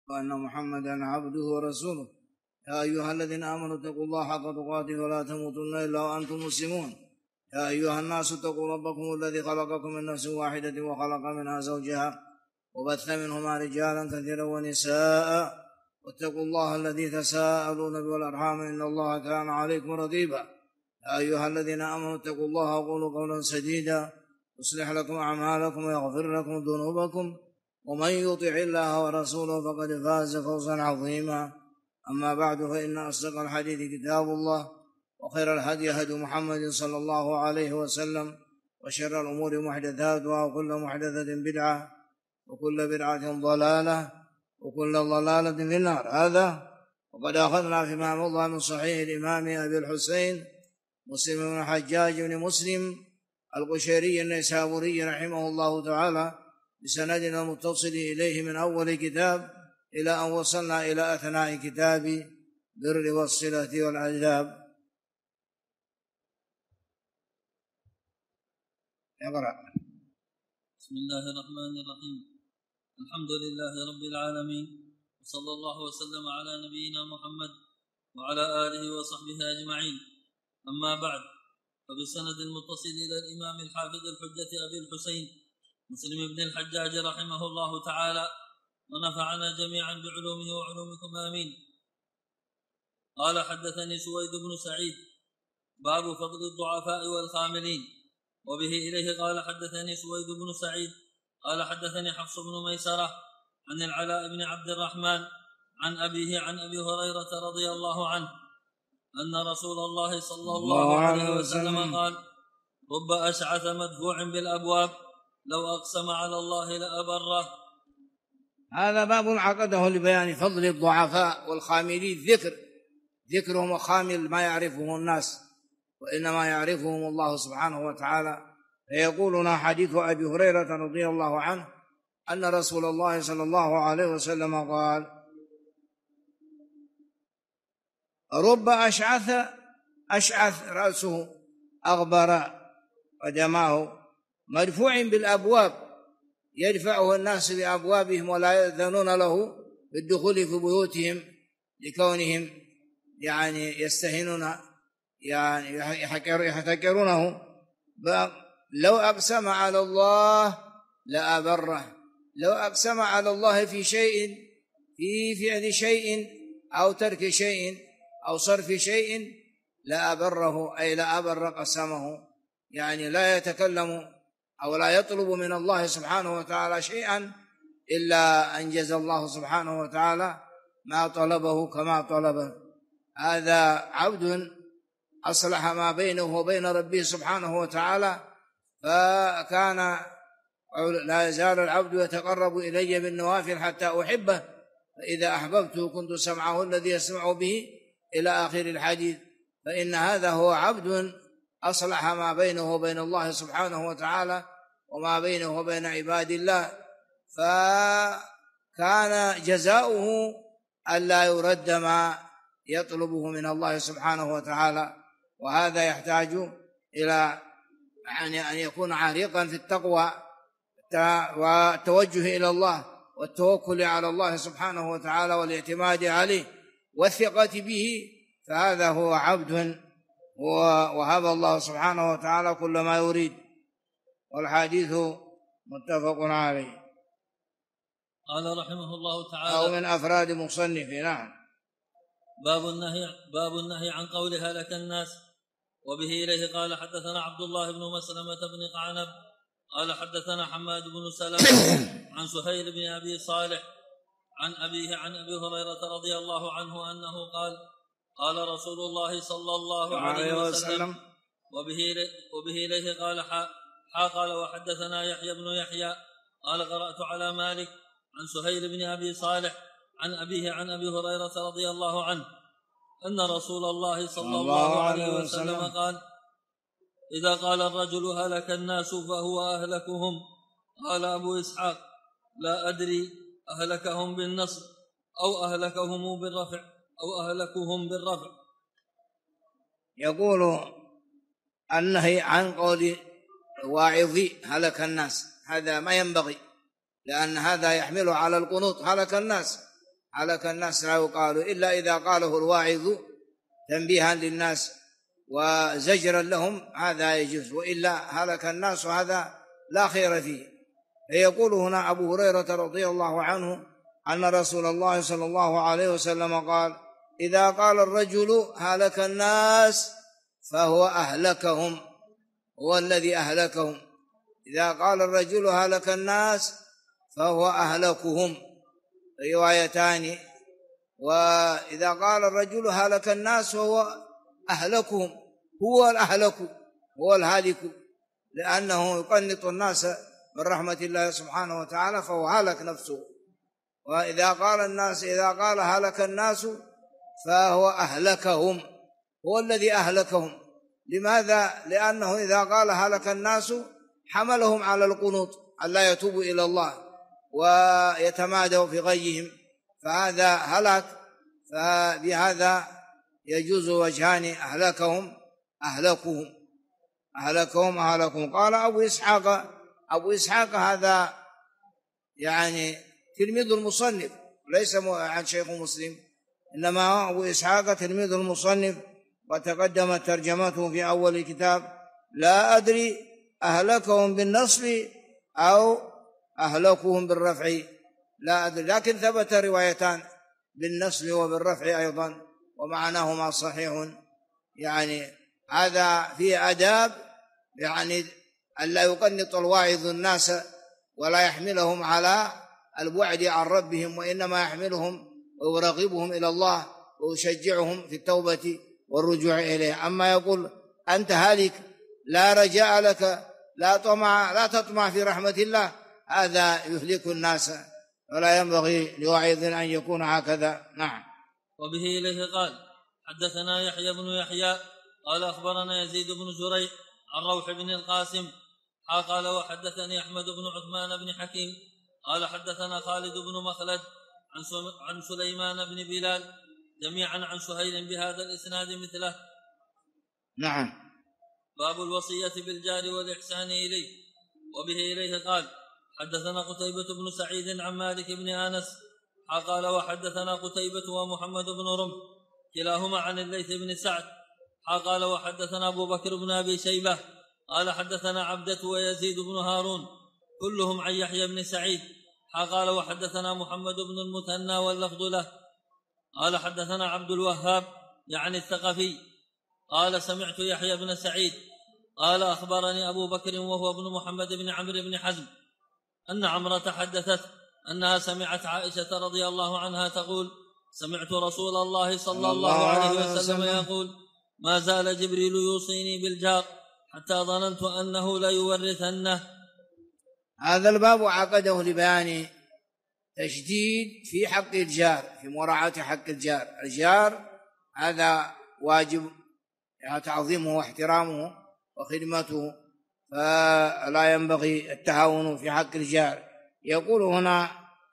وأن محمدا عبده ورسوله. يا أيها الذين آمنوا اتقوا الله حق تقاته ولا تموتن إلا وأنتم مسلمون. يا أيها الناس اتقوا ربكم الذي خلقكم من نفس واحدة وخلق منها زوجها وبث منهما رجالا كثيرا ونساء واتقوا الله الذي تساءلون به والأرحام إن الله كان عليكم رقيبا. يا أيها الذين آمنوا اتقوا الله وقولوا قولا سديدا يصلح لكم أعمالكم ويغفر لكم ذنوبكم ومن يطع الله ورسوله فقد فاز فوزا عظيما. أما بعد فإن أصدق الحديث كتاب الله وخير الهدي هدي محمد صلى الله عليه وسلم وشر الأمور محدثاتها وكل محدثة بدعة وكل بدعة ضلالة وكل ضلالة في النار. هذا وقد أخذنا فيما مضى من صحيح الإمام أبي الحسين مسلم بن الحجاج بن مسلم القشيري النيسابوري رحمه الله تعالى بسندنا المتصل إليه من أول كتاب إلى أن وصلنا إلى أثناء كتاب بر والصلة والعذاب. اقرأ. بسم الله الرحمن الرحيم. الحمد لله رب العالمين وصلى الله وسلم على نبينا محمد وعلى آله وصحبه أجمعين. أما بعد، فبسند المتصل إلى الإمام الحافظ الحجة أبي الحسين مسلم بن الحجاج رحمه الله تعالى ونفعنا جميعا بعلومه وعلومكم آمين. قال: حدثني سويد بن سعيد باب فضل الضعفاء والخاملين. وبه إليه قال: حدثني سويد بن سعيد قال: حدثني حفص بن ميسرة عن العلاء بن عبد الرحمن عن أبيه عن أبي هريرة رضي الله عنه أن رسول الله صلى الله عليه وسلم قال: رب أشعث مدفوع بالأبواب لو أقسم على الله لأبره. هذا باب عقده لبيان فضل الضعفاء والخاملين، ذكرهم وخامل ما يعرفه الناس وإنما يعرفهم الله سبحانه وتعالى. فيقولنا حديث أبي هريرة رضي الله عنه أن رسول الله صلى الله عليه وسلم قال: رب أشعث رأسه أغبر قدماه مدفوع بالأبواب، يدفعه الناس بأبوابهم ولا يأذنون له بالدخول في بيوتهم لكونهم يستهينون يحتكرونه. لو أقسم على الله لأبره، لو أقسم على الله في شيء، في فعل شيء أو ترك شيء أو صرف شيء لأبره، أي لأبر قسمه، لا يتكلم أو لا يطلب من الله سبحانه وتعالى شيئا إلا أنجز الله سبحانه وتعالى ما طلبه كما طلبه. هذا عبد أصلح ما بينه وبين ربه سبحانه وتعالى، فكان لا يزال العبد يتقرب إلي بالنوافل حتى أحبه، فإذا أحببته كنت سمعه الذي يسمع به إلى آخر الحديث. فإن هذا هو عبد أصلح ما بينه وبين الله سبحانه وتعالى وما بينه وبين عباد الله، فكان جزاؤه ألا يرد ما يطلبه من الله سبحانه وتعالى. وهذا يحتاج إلى أن يكون عريقا في التقوى والتوجه إلى الله والتوكل على الله سبحانه وتعالى والاعتماد عليه والثقة به، فهذا هو عبد وهب الله سبحانه وتعالى كل ما يريد. والحديث متفق عليه. قال رحمه الله تعالى: أو من أفراد مصنف. نعم. باب النهي عن قول هلك الناس. وبه إليه قال: حدثنا عبد الله بن مسلمة بن قعنب قال: حدثنا حماد بن سلمة عن سهيل بن أبي صالح عن أبيه عن أبي هريرة رضي الله عنه أنه قال: قال رسول الله صلى الله عليه وسلم. وبه إليه قال: قال: وحدثنا يحيى بن يحيى قال: قرأت على مالك عن سهيل بن أبي صالح عن أبيه عن أبي هريرة رضي الله عنه أن رسول الله صلى الله عليه وسلم قال: إذا قال الرجل هلك الناس فهو أهلكهم. قال أبو إسحاق: لا أدري أهلكهم بالنصب أو أهلكهم بالرفع أو أهلكهم بالرفع. يقول النهي عن قول واعظي هلك الناس، هذا ما ينبغي، لأن هذا يحمل على القنوط، هلك الناس هلك الناس لا يقال إلا إذا قاله الواعظ تنبيها للناس وزجرا لهم هذا يجوز، وإلا هلك الناس هذا لا خير فيه. فيقول هنا أبو هريرة رضي الله عنه أن رسول الله صلى الله عليه وسلم قال: إذا قال الرجل هلك الناس فهو أهلكهم، هو الذي أهلكهم. إذا قال الرجل هلك الناس فهو أهلكهم، روايتان. وإذا قال الرجل هلك الناس فهو أهلكهم، هو الأهلك، هو الهالك، لأنه يقنط الناس من رحمة الله سبحانه وتعالى فهو هلك نفسه. وإذا قال الناس، إذا قال هلك الناس فهو أهلكهم، هو الذي أهلكهم. لماذا؟ لأنه إذا قال هلك الناس حملهم على القنوط، ألا يتوبوا إلى الله ويتمادوا في غيهم، فهذا هلك. فبهذا يجوز وجهان: أهلكهم أهلكهم، أهلكهم أهلكهم. قال أبو إسحاق هذا يعني تلميذ المصنف، ليس عن شيخ مسلم، إنما أبو إسحاق تلميذ المصنف، وتقدمت ترجمته في أول الكتاب. لا أدري أهلكهم بالنصب أو أهلكهم بالرفع، لا أدري، لكن ثبت روايتان بالنصب وبالرفع أيضا، ومعناهما صحيح. يعني هذا فيه آداب، يعني ألا يقنط الواعظ الناس ولا يحملهم على البعد عن ربهم، وإنما يحملهم ويرغبهم إلى الله ويشجعهم في التوبة والرجوع إليه. أما يقول أنت هالك لا رجاء لك، لا تطمع في رحمة الله، هذا يهلك الناس، ولا ينبغي لواعظ أن يكون هكذا. نعم. وبه إليه قال: حدثنا يحيى بن يحيى قال أخبرنا يزيد بن زريع عن روح بن القاسم قال: وحدثني أحمد بن عثمان بن حكيم قال: حدثنا خالد بن مخلد عن سليمان بن بلال جميعا عن سهيل بهذا الإسناد مثله. نعم. باب الوصية بالجار والإحسان إليه. وبه إليه قال: حدثنا قتيبة بن سعيد عن مالك بن أنس قال: وحدثنا قتيبة ومحمد بن رمح كلاهما عن الليث بن سعد قال: وحدثنا أبو بكر بن أبي شيبة قال: حدثنا عبدة ويزيد بن هارون كلهم عن يحيى بن سعيد قال: وحدثنا محمد بن المثنى واللفظ له قال: حدثنا عبد الوهاب يعني الثقفي قال: سمعت يحيى بن سعيد قال: أخبرني أبو بكر وهو ابن محمد بن عمرو بن حزم أن عمرة حدثت أنها سمعت عائشة رضي الله عنها تقول: سمعت رسول الله صلى الله عليه وسلم يقول: ما زال جبريل يوصيني بالجار حتى ظننت أنه ليورثنه. هذا الباب عقده لبيان تشديد في حق الجار، في مراعاة حق الجار. الجار هذا واجب تعظيمه واحترامه وخدمته، فلا ينبغي التهاون في حق الجار. يقول هنا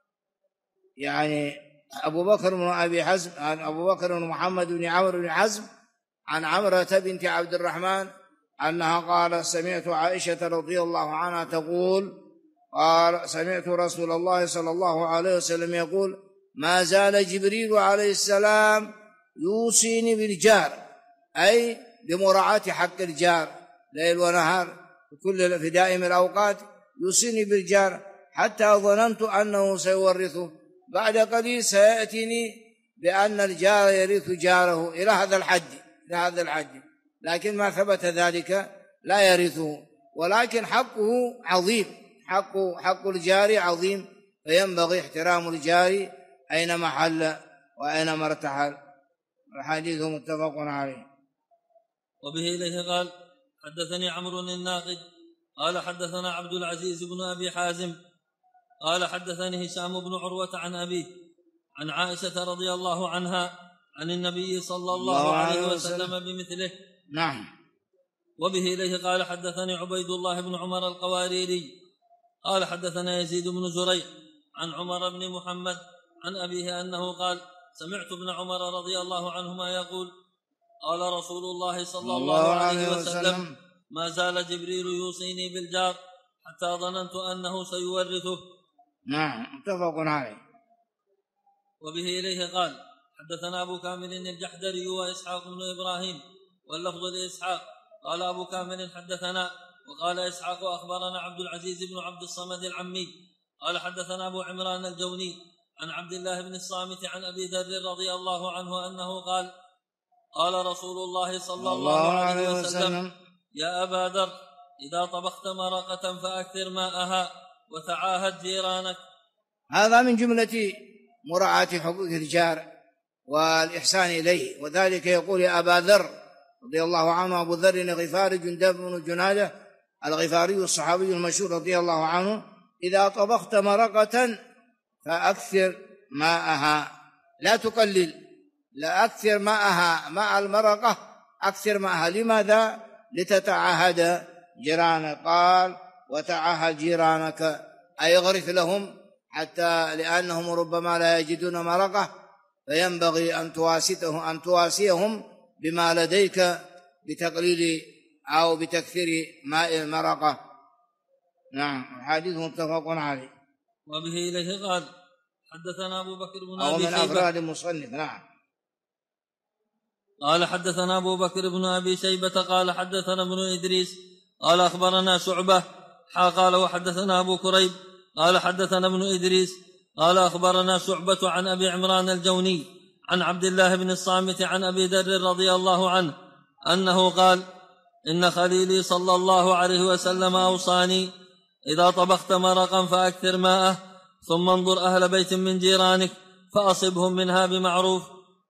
يعني أبو بكر بن أبي حزم عن أبو بكر بن محمد بن عمرو بن حزم عن عمرة بنت عبد الرحمن أنها قال: سمعت عائشة رضي الله عنها تقول: قال: سمعت رسول الله صلى الله عليه وسلم يقول: ما زال جبريل عليه السلام يوصيني بالجار، أي بمراعاة حق الجار ليل ونهار في دائم الأوقات، يوصيني بالجار حتى ظننت أنه سيورثه. بعد قليل سيأتيني بأن الجار يرث جاره إلى هذا الحد، لكن ما ثبت ذلك لا يرثه، ولكن حقه عظيم، حق الجار عظيم، فينبغي احترام الجار أينما حل وأينما ارتحل. الحديث متفق عليه. وبه إليه قال: حدثني عمرو الناقد قال: حدثنا عبد العزيز بن أبي حازم قال: حدثني هشام بن عروة عن أبيه عن عائشة رضي الله عنها عن النبي صلى الله عليه وسلم بمثله. نعم. وبه إليه قال: حدثني عبيد الله بن عمر القواريري قال: حدثنا يزيد بن زريع عن عمر بن محمد عن أبيه أنه قال: سمعت ابن عمر رضي الله عنهما يقول: قال رسول الله صلى الله عليه وسلم: ما زال جبريل يوصيني بالجار حتى ظننت أنه سيورثه. نعم، متفق عليه. وبه إليه قال حدثنا أبو كامل الجحدري وإسحاق بن إبراهيم واللفظ لإسحاق قال أبو كامل حدثنا وقال إسحاق أخبرنا عبد العزيز بن عبد الصمد العمي قال حدثنا أبو عمران الجوني عن عبد الله بن الصامت عن أبي ذر رضي الله عنه أنه قال قال رسول الله صلى الله عليه وسلم يا أبا ذر إذا طبخت مرقة فأكثر ماءها وتعاهد جيرانك. هذا من جملة مراعاة حقوق الجار والإحسان إليه، وذلك يقول يا أبا ذر رضي الله عنه، أبو ذر الغفاري جندب بن جنادة الغفاري الصحابي المشهور رضي الله عنه، إذا طبخت مرقة فأكثر ماءها، لا تقلل، لا أكثر ماءها، ماء المرقة أكثر ماءها. لماذا؟ لتتعهد جيرانك. قال وتعهد جيرانك أي اغرف لهم، حتى لأنهم ربما لا يجدون مرقة، فينبغي أن تواسيهم بما لديك بتقليل أو بتكثير ماء المرقة. نعم، حديث متفق عليه. وبه إليه قال حدثنا أبو بكر بن أبي شيبة، أو من أفراد المصنف. نعم. قال حدثنا أبو بكر بن أبي شيبة قال حدثنا ابن إدريس قال أخبرنا شعبة قال وحدثنا أبو كريب قال حدثنا ابن إدريس قال أخبرنا شعبة عن أبي عمران الجوني عن عبد الله بن الصامت عن أبي ذر رضي الله عنه أنه قال إن خليلي صلى الله عليه وسلم أوصاني إذا طبخت مرقا فأكثر ماءه ثم انظر أهل بيت من جيرانك فأصبهم منها بمعروف.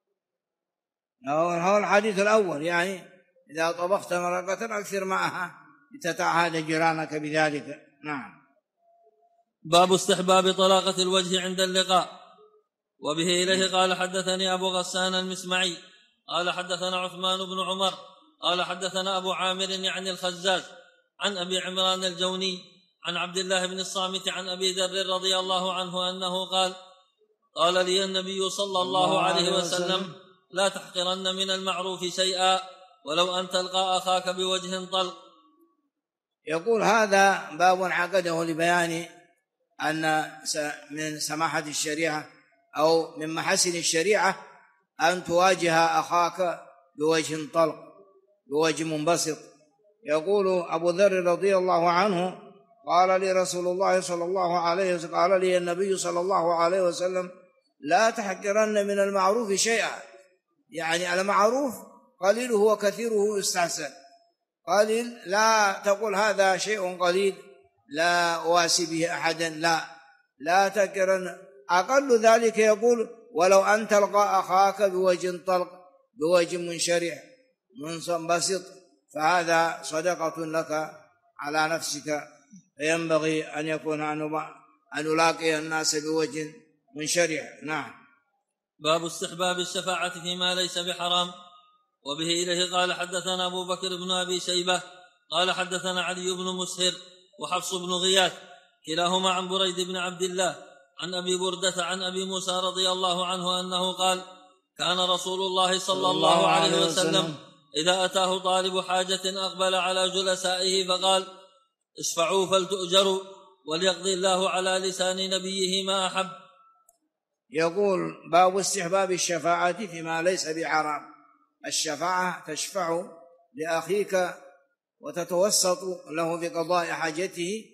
هو الحديث الأول، يعني إذا طبخت مرقة أكثر ماءها لتتعهد جيرانك بذلك. نعم. باب استحباب طلاقة الوجه عند اللقاء. وبه إليه قال حدثني أبو غسان المسمعي قال حدثنا عثمان بن عمر قال حدثنا أبو عامر يعني الخزاز عن أبي عمران الجوني عن عبد الله بن الصامت عن أبي ذر رضي الله عنه أنه قال قال لي النبي صلى الله عليه وسلم لا تحقرن من المعروف شيئا ولو أن تلقى أخاك بوجه طلق. يقول هذا باب عقده لبيان أن من سماحة الشريعة أو من محاسن الشريعة أن تواجه أخاك بوجه طلق، بوجه منبسط. يقول أبو ذر رضي الله عنه قال لي رسول الله صلى الله عليه وسلم، قال لي النبي صلى الله عليه وسلم لا تحقرن من المعروف شيئا، يعني المعروف قليله وكثيره يستحسن. قليل لا تقول هذا شيء قليل لا أواسي به أحدا، لا تكرن. أقل ذلك يقول ولو أن تلقى أخاك بوجه طلق، بوجه منشرح منبسط، فهذا صدقة لك على نفسك، فينبغي أن يكون أن نلاقي الناس بوجه منشرح. نعم. باب استحباب الشفاعة فيما ليس بحرام. وبه إليه قال حدثنا أبو بكر بن أبي شيبة قال حدثنا علي بن مسهر وحفص بن غياث كلاهما عن بريد بن عبد الله عن أبي بردة عن أبي موسى رضي الله عنه أنه قال كان رسول الله صلى الله عليه وسلم إذا أتاه طالب حاجة أقبل على جلسائه فقال اشفعوا فلتؤجروا وليقضي الله على لسان نبيه ما أحب. يقول باب استحباب الشفاعة فيما ليس بحرام. الشفاعة تشفع لأخيك وتتوسط له بقضاء حاجته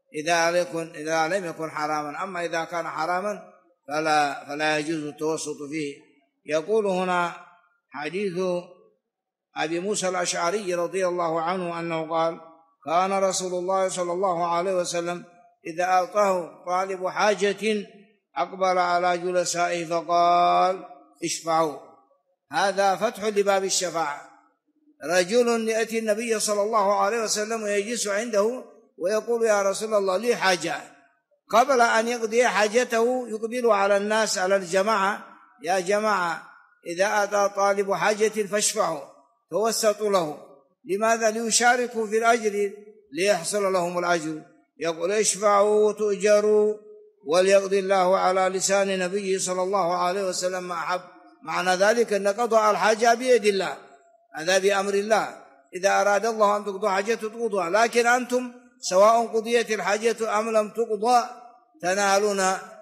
إذا لم يكن حراما، أما إذا كان حراما فلا يجوز التوسط فيه. يقول هنا حديث أبي موسى الأشعري رضي الله عنه أنه قال كان رسول الله صلى الله عليه وسلم إذا أعطاه طالب حاجة أقبل على جلسائه فقال اشفعوا. هذا فتح لباب الشفاعة. رجل يأتي النبي صلى الله عليه وسلم ويجلس عنده ويقول يا رسول الله لي حاجة، قبل أن يقضي حاجته يقبل على الناس، على الجماعة، يا جماعة إذا أتى طالب حاجة فاشفعوا، توسطوا له. لماذا؟ ليشاركوا في الأجر، ليحصل لهم الأجر. يقول اشفعوا تؤجروا وليقضي الله على لسان نبيه صلى الله عليه وسلم ما أحب. معنى ذلك أن قضاء الحاجة بيد الله، هذا بأمر الله. إذا أراد الله أن تقضى حاجة تقضى، لكن أنتم سواء قضيت الحاجة أم لم تقضى تنالون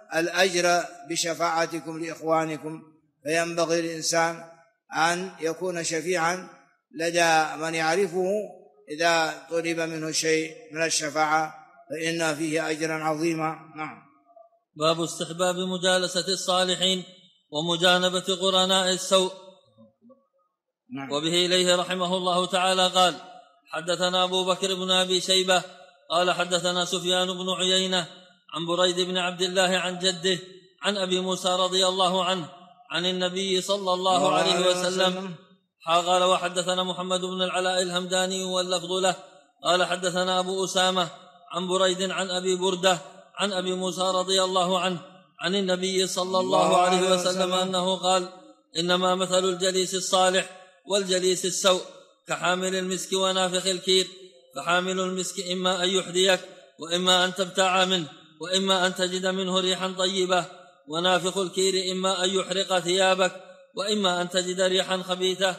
الأجر بشفاعتكم لإخوانكم، فينبغي للإنسان أن يكون شفيعا لدى من يعرفه إذا طلب منه شيء من الشفاعة، فإن فيه أجرا عظيما. نعم. باب استحباب مجالسة الصالحين ومجانبة قرناء السوء. نعم. وبه إليه رحمه الله تعالى قال: حدثنا أبو بكر بن أبي شيبة قال حدثنا سفيان بن عيينة عن بريد بن عبد الله عن جده عن أبي موسى رضي الله عنه عن النبي صلى الله عليه وسلم قال: وحدثنا محمد بن العلاء الهمداني واللفظ له قال حدثنا أبو أسامة عن بريد عن أبي بردة عن أبي موسى رضي الله عنه عن النبي صلى الله عليه وسلم أنه قال: إنما مثل الجليس الصالح والجليس السوء كحامل المسك ونافخ الكير، فحامل المسك إما أن يحذيك وإما أن تبتاع منه وإما أن تجد منه ريحا طيبة، ونافخ الكير إما أن يحرق ثيابك وإما أن تجد ريحا خبيثة.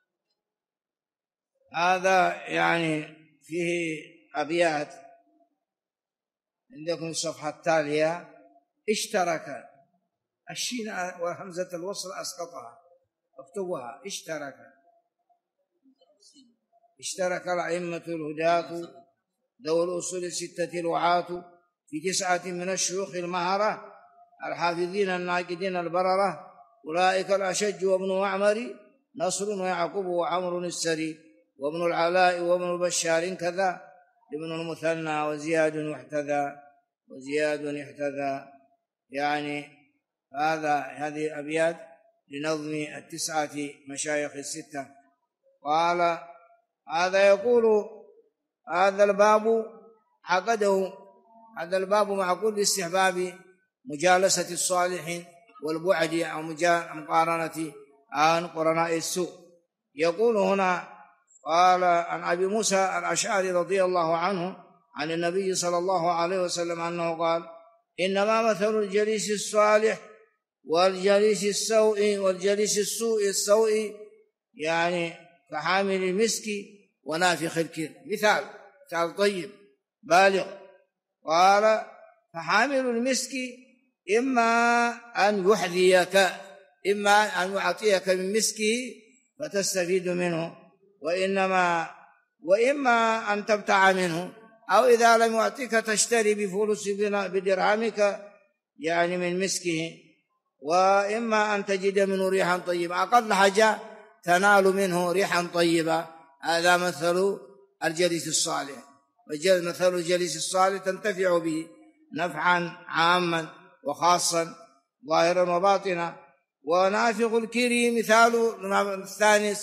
هذا يعني فيه أبيات عندكم الصفحة التالية: اشترك، الشين وهمزة الوصل أسقطها، اكتبها: اشترك الأئمة الهداة ذو الأصول الستة الوعاة في 9 من الشيوخ المهرة الحافظين الناقدين البررة، أولئك الأشج وابن معمر نصر ويعقوب وعمر السري وابن العلاء وابن البشار كذا ابن المثنى وزياد يحتذى. يعني هذه أبيات لنظم 9 مشايخ الستة. قال: هذا يقول هذا الباب عقده، هذا الباب معقود لاستحباب مجالسة الصالحين والبعد عن مقارنة عن قرناء السوء. يقول هنا: قال عن أبي موسى الأشعري رضي الله عنه عن النبي صلى الله عليه وسلم أنه قال: إنما مثل الجليس الصالح والجليس السوء يعني كحامل المسك ونافخ الكير. مثال طيب بالغ. قال: فحامل المسك إما أن يحذيك، إما أن يعطيك من مسكه فتستفيد منه، وإما أن تبتاع منه، أو إذا لم يعطيك تشتري بفلوس بدرهمك يعني من مسكه، وإما أن تجد منه ريحا طيبة، أقل حاجة تنال منه ريحا طيبة. هذا مثل الجليس الصالح. مثل الجليس الصالح تنتفع به نفعا عاما وخاصا ظاهرا وباطنا. ونافخ الكير مثال الثاني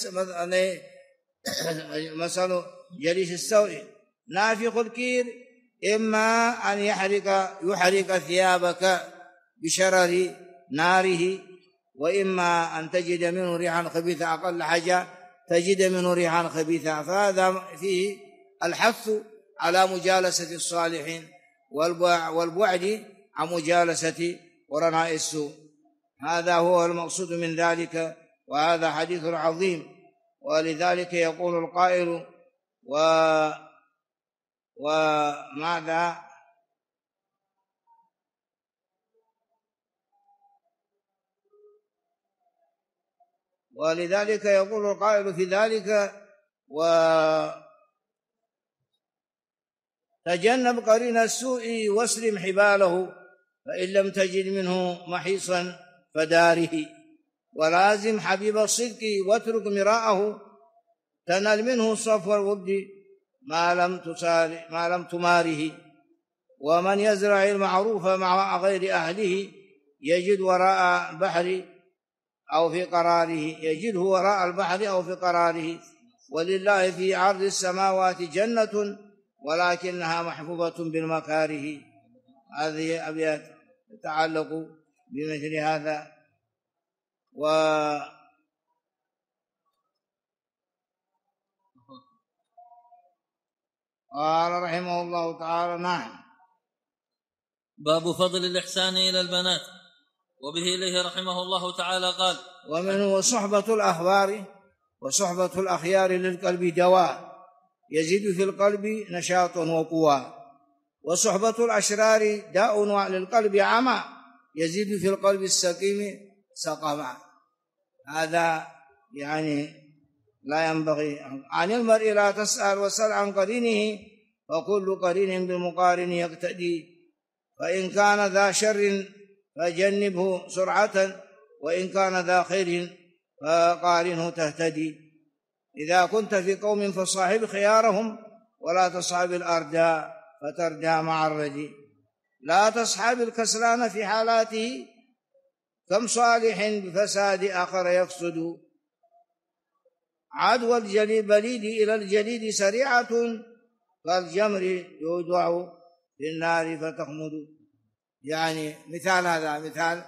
مثل جليس السوء. نافخ الكير إما أن يحرق ثيابك بشرر ناره، وإما أن تجد منه ريحا خبيثة، أقل حاجة تجد منه ريحا خبيثة. فهذا فيه الحث على مجالسة الصالحين والبعد عن مجالسة قرناء السوء. هذا هو المقصود من ذلك، وهذا حديث عظيم. ولذلك يقول القائل: وماذا؟ ولذلك يقول القائل في ذلك: وتجنب قرين السوء واسلم حباله، فإن لم تجد منه محيصا فداره، ولازم حبيب الصدق واترك مراءه، تنال منه صفو الود ما لم تماره. ومن يزرع المعروف مع غير أهله يجده وراء البحر أو في قراره. ولله في عرض السماوات جنة ولكنها محفوظة بالمكاره. هذه أبيات تتعلق بمثل هذا. قال رحمه الله تعالى: نعم. باب فضل الإحسان إلى البنات. وبه إليه رحمه الله تعالى قال: ومنه صحبة الأخبار وصحبة الأخيار للقلب دواء، يزيد في القلب نشاط وقوى. وصحبة الأشرار داء للقلب عمى، يزيد في القلب السقيم سقما. هذا يعني لا ينبغي. عن المرء لا تسأل وسل عن قرينه، وكل قرين بالمقارن يقتدي، فإن كان ذا شر فجنبه سرعة، وإن كان ذا خير فقارنه تهتدي. إذا كنت في قوم فصاحب خيارهم، ولا تصحب الأردى فتردى مع الردي. لا تصحب الكسلان في حالاته، كم صالح بفساد آخر يفسد. عدوى البليد إلى الجليد سريعة، كالجمر يودع في النار فتخمد. يعني مثال، هذا مثال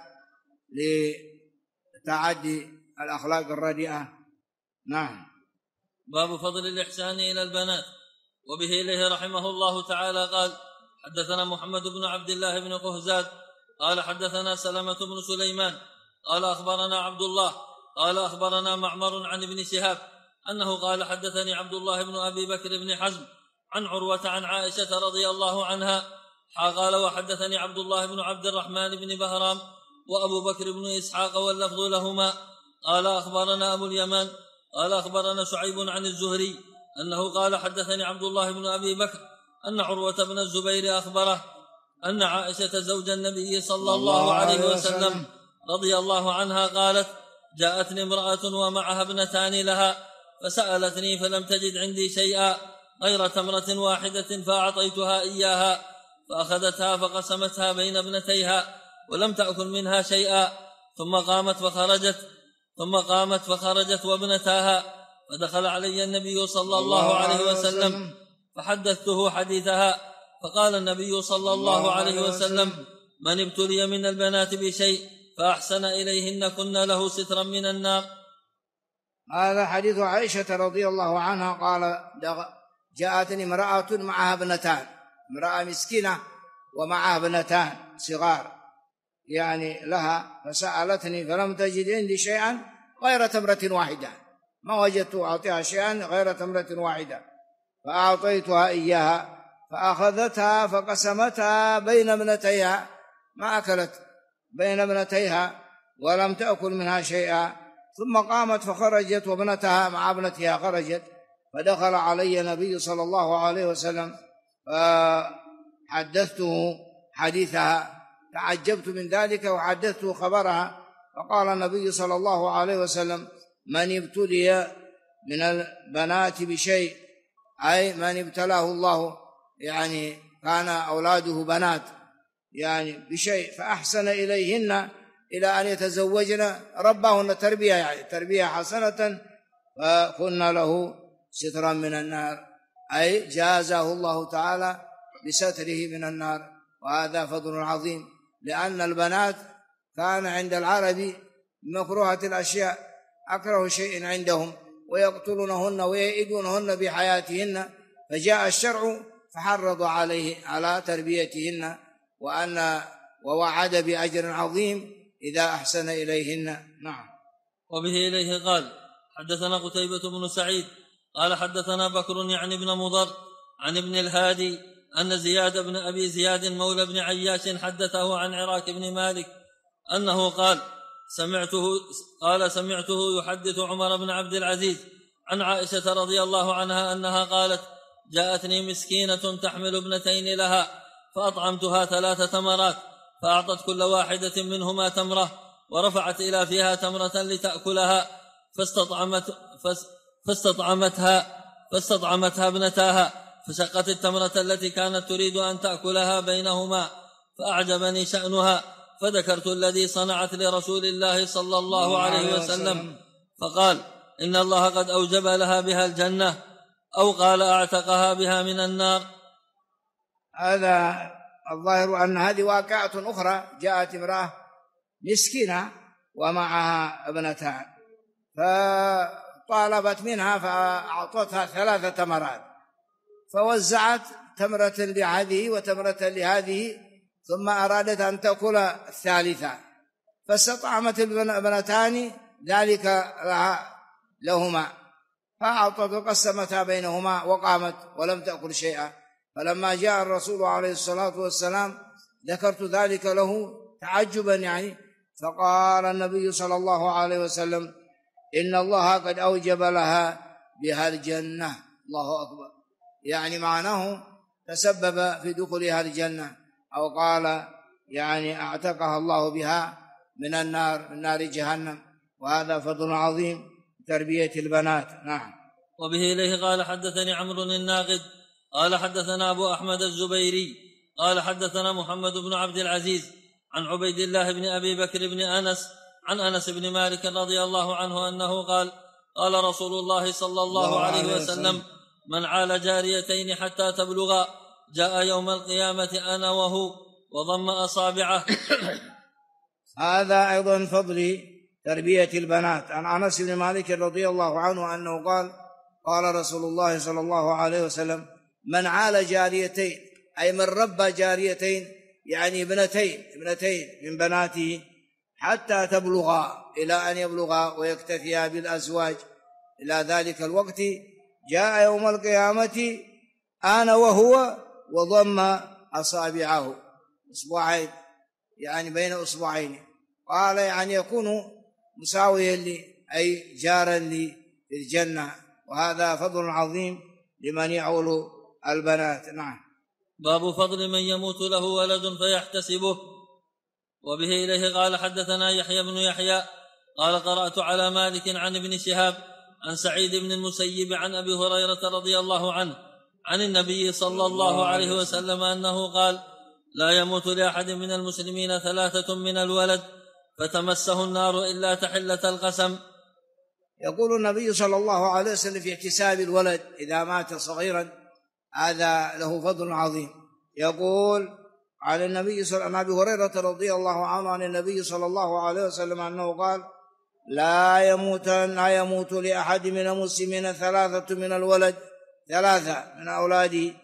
لتعدي الأخلاق الرديئة. نعم. باب فضل الإحسان إلى البنات. وبه إليه رحمه الله تعالى قال: حدثنا محمد بن عبد الله بن قهزاد قال حدثنا سلمة بن سليمان قال أخبرنا عبد الله قال أخبرنا معمر عن ابن شهاب أنه قال: حدثني عبد الله بن أبي بكر بن حزم عن عروة عن عائشة رضي الله عنها قال: وحدثني عبد الله بن عبد الرحمن بن بهرام وأبو بكر بن إسحاق واللفظ لهما قال: أخبرنا أبو اليمان قال: أخبرنا شعيب عن الزهري أنه قال: حدثني عبد الله بن أبي بكر أن عروة بن الزبير أخبره أن عائشة زوج النبي صلى الله عليه وسلم رضي الله عنها قالت: جاءتني امرأة ومعها ابنتان لها، فسألتني فلم تجد عندي شيئا غير تمرة واحدة فأعطيتها إياها، فأخذتها فقسمتها بين ابنتيها ولم تأكل منها شيئا، ثم قامت فخرجت وابنتاها، فدخل علي النبي صلى الله عليه وسلم فحدثته حديثها، فقال النبي صلى الله عليه وسلم: من ابتلي من البنات بشيء فأحسن إليهن كن له سترا من النار. هذا حديث عائشة رضي الله عنها قال: جاءتني امرأة معها ابنتان، امرأة مسكينة ومعها ابنتان صغار يعني لها، فسألتني فلم تجد عندي شيئا غير تمرة واحدة، ما وجدت أعطيها شيئا غير تمرة واحدة، فأعطيتها إياها، فأخذتها فقسمتها بين ابنتيها، ما أكلت بين ابنتيها ولم تأكل منها شيئا، ثم قامت فخرجت وابنتها مع ابنتها خرجت، فدخل علي النبي صلى الله عليه وسلم فحدثته حديثها، تعجبت من ذلك وحدثته خبرها، فقال النبي صلى الله عليه وسلم: من ابتلي من البنات بشيء، أي من ابتلاه الله يعني كان أولاده بنات يعني بشيء فأحسن إليهن إلى أن يتزوجن، ربهن تربية يعني تربية حسنة، فكن له سترا من النار، أي جازاه الله تعالى بستره من النار. وهذا فضل عظيم، لأن البنات كان عند العرب مكروهة الأشياء، أكره شيء عندهم، ويقتلونهن ويئدونهن بحياتهن، فجاء الشرع فحرض عليه على تربيتهن، ووعد بأجر عظيم إذا أحسن إليهن. نعم. وبه إليه قال: حدثنا قتيبة بن سعيد قال: حدثنا بكر يعني بن مضر عن ابن الهادي أن زياد بن أبي زياد مولى بن عياش حدثه عن عراك بن مالك أنه قال: سمعته يحدث عمر بن عبد العزيز عن عائشة رضي الله عنها أنها قالت: جاءتني مسكينة تحمل ابنتين لها، فأطعمتها 3 تمرات، فأعطت كل واحدة منهما تمرة، ورفعت إلى فيها تمرة لتأكلها، فاستطعمتها ابنتاها، فشقت التمرة التي كانت تريد أن تأكلها بينهما، فأعجبني شأنها، فذكرت الذي صنعت لرسول الله صلى الله عليه وسلم، فقال: إن الله قد أوجب لها بها الجنة، أو قال أعتقها بها من النار. هذا الظاهر أن هذه واقعة أخرى، جاءت امرأة مسكينة ومعها ابنتان، فطالبت منها فأعطتها 3 تمرات، فوزعت تمرة لهذه وتمرة لهذه، ثم أرادت أن تأكل الثالثة، فاستطعمت الابنتان ذلك لهما، فأعطت وقسمتها بينهما وقامت ولم تأكل شيئا. فلما جاء الرسول عليه الصلاة والسلام ذكرت ذلك له تعجبا يعني. فقال النبي صلى الله عليه وسلم: إن الله قد أوجب لها بها الجنة. الله أكبر، يعني معناه تسبب في دخولها الجنة، أو قال يعني أعتقها الله بها من النار، من نار جهنم. وهذا فضل عظيم تربية البنات. نعم. وبه إليه قال حدثني عمرو الناقد قال حدثنا أبو أحمد الزبيري قال حدثنا محمد بن عبد العزيز عن عبيد الله بن أبي بكر بن أنس عن أنس بن مالك رضي الله عنه أنه قال: قال رسول الله صلى الله عليه وسلم: من عال جاريتين حتى تبلغا جاء يوم القيامة أنا وهو وضم أصابعه. هذا أيضا فضل تربية البنات. عن أنس بن مالك رضي الله عنه أنه قال: قال رسول الله صلى الله عليه وسلم: من عال جاريتين، أي من ربى جاريتين، يعني ابنتين من بناته، حتى تبلغا، إلى أن يبلغا ويكتفيا بالأزواج إلى ذلك الوقت، جاء يوم القيامة أنا وهو وضم أصابعه، أصبعين، يعني بين أصبعين. قال يعني يكون مساويا لي، أي جارا لي في الجنة. وهذا فضل عظيم لمن يعول البنات. نعم. باب فضل من يموت له ولد فيحتسبه. وبه إليه قال حدثنا يحيى بن يحيى قال قرأت على مالك عن ابن شهاب عن سعيد بن المسيب عن أبي هريرة رضي الله عنه عن النبي صلى الله عليه وسلم أنه قال: لا يموت لأحد من المسلمين 3 من الولد فتمسه النار إلا تحلة القسم. يقول النبي صلى الله عليه وسلم في احتساب الولد إذا مات صغيرا، هذا له فضل عظيم. يقول عن النبي عن أبي هريرة رضي الله عنه عن النبي صلى الله عليه وسلم أنه قال: لا يموت لأحد من المسلمين 3 من الولد، 3 من أولاده،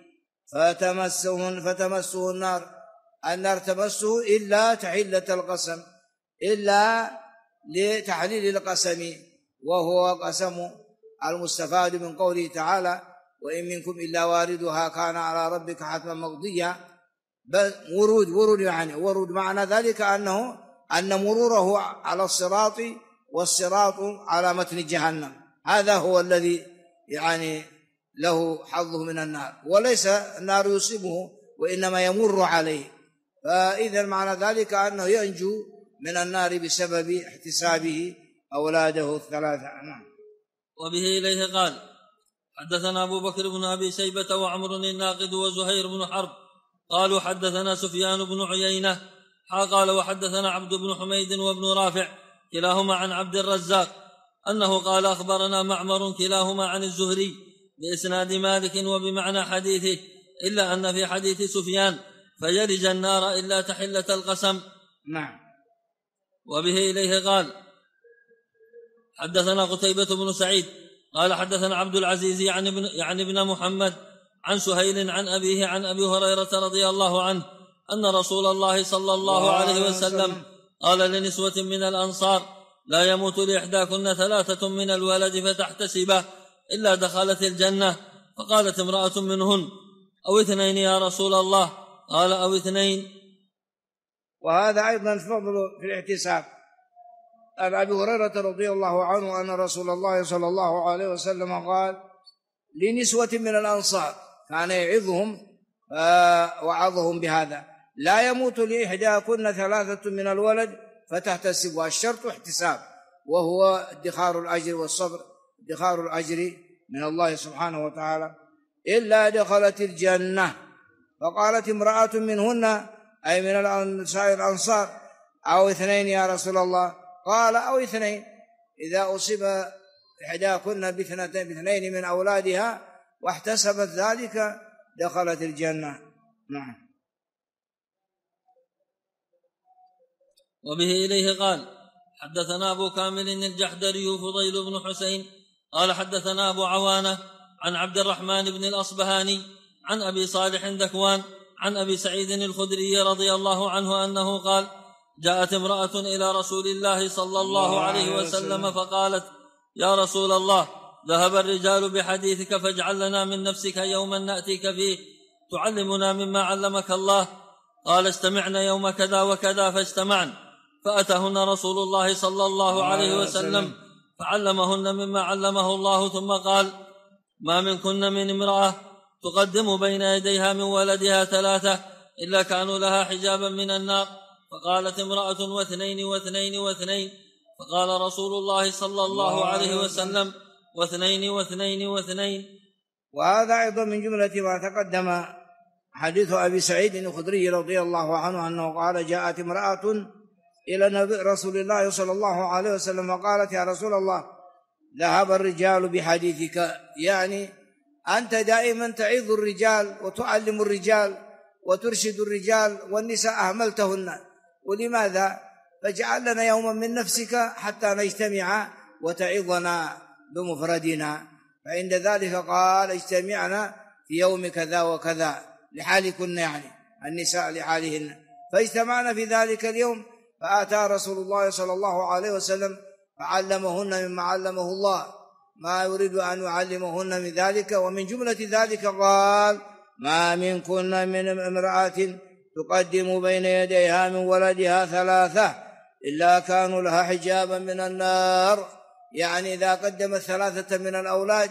فتمسه النار تمسه إلا تحلة القسم، إلا لتحليل القسم، وهو قسم المستفاد من قوله تعالى: وإن منكم إلا واردها كان على ربك حتما مقضيا. ورود يعني ورود، معنى ذلك أن مروره على الصراط والصراط على متن جهنم، هذا هو الذي يعني له حظه من النار، وليس النار يصيبه وإنما يمر عليه. فإذا معنى ذلك أنه ينجو من النار بسبب احتسابه أولاده 3. نعم. وبه إليه قال حدثنا أبو بكر بن أبي شيبة وعمر الناقد وزهير بن حرب قالوا حدثنا سفيان بن عيينة قال وحدثنا عبد بن حميد وابن رافع كلاهما عن عبد الرزاق أنه قال أخبرنا معمر كلاهما عن الزهري بإسناد مالك وبمعنى حديثه، إلا أن في حديث سفيان فيلج النار إلا تحلة القسم. نعم. وبه إليه قال حدثنا قتيبة بن سعيد قال حدثنا عبد العزيز يعني ابن محمد عن سهيل عن أبيه عن أبي هريرة رضي الله عنه أن رسول الله صلى الله عليه وسلم قال لنسوة من الأنصار: لا يموت لإحداكن 3 من الولد فتحتسبه إلا دخلت الجنة. فقالت امرأة منهن: أو 2 يا رسول الله؟ قال: أو 2. وهذا أيضا فضل في الاحتساب. عن أبي هريرة رضي الله عنه أن رسول الله صلى الله عليه وسلم قال لنسوة من الأنصار، كان يعظهم وعظهم بهذا: لا يموت لإحداكن 3 من الولد فتحتسب. والشرط احتساب، وهو ادخار الأجر والصبر، ادخار الأجر من الله سبحانه وتعالى، إلا دخلت الجنة. فقالت امرأة منهن، أي من الأنصار: أو 2 يا رسول الله؟ قال: أو 2. إذا أصيب إحداكن ب2 من أولادها واحتسبت ذلك دخلت الجنة. نعم. وبه إليه قال حدثنا أبو كامل الجحدري فضيل بن حسين قال حدثنا أبو عوانة عن عبد الرحمن بن الأصبهاني عن أبي صالح ذكوان عن أبي سعيد الخدري رضي الله عنه أنه قال: جاءت امرأة إلى رسول الله صلى الله عليه وسلم فقالت: يا رسول الله، ذهب الرجال بحديثك فاجعل لنا من نفسك يوما نأتيك فيه تعلمنا مما علمك الله. قال استمعنا يوم كذا وكذا فاجتمعن، فأتاهن رسول الله صلى الله عليه وسلم فعلمهن مما علمه الله، ثم قال: ما منكن من امرأة تقدم بين يديها من ولدها 3 إلا كانوا لها حجابا من النار. فقالت امرأة: 2 و2 و2. فقال رسول الله صلى الله عليه وسلم: 2 و2 و2. وهذا أيضا من جملة ما تقدم حديث أبي سعيد الخدري رضي الله عنه أنه قال: جاءت امرأة إلى نبي رسول الله صلى الله عليه وسلم وقالت: يا رسول الله، ذهب الرجال بحديثك، يعني أنت دائما تعظ الرجال وتعلم الرجال وترشد الرجال والنساء أهملتهن، ولماذا؟ فاجعل لنا يوما من نفسك حتى نجتمع وتعظنا بمفردنا. فعند ذلك قال: اجتمعنا في يوم كذا وكذا لحالكن، يعني النساء لحالهن. فاجتمعنا في ذلك اليوم، فآتى رسول الله صلى الله عليه وسلم فعلمهن مما علمه الله ما يريد أن يعلمهن من ذلك. ومن جملة ذلك قال: ما منكن من امرأة تقدم بين يديها من ولدها 3 إلا كانوا لها حجابا من النار، يعني إذا قدمت 3 من الأولاد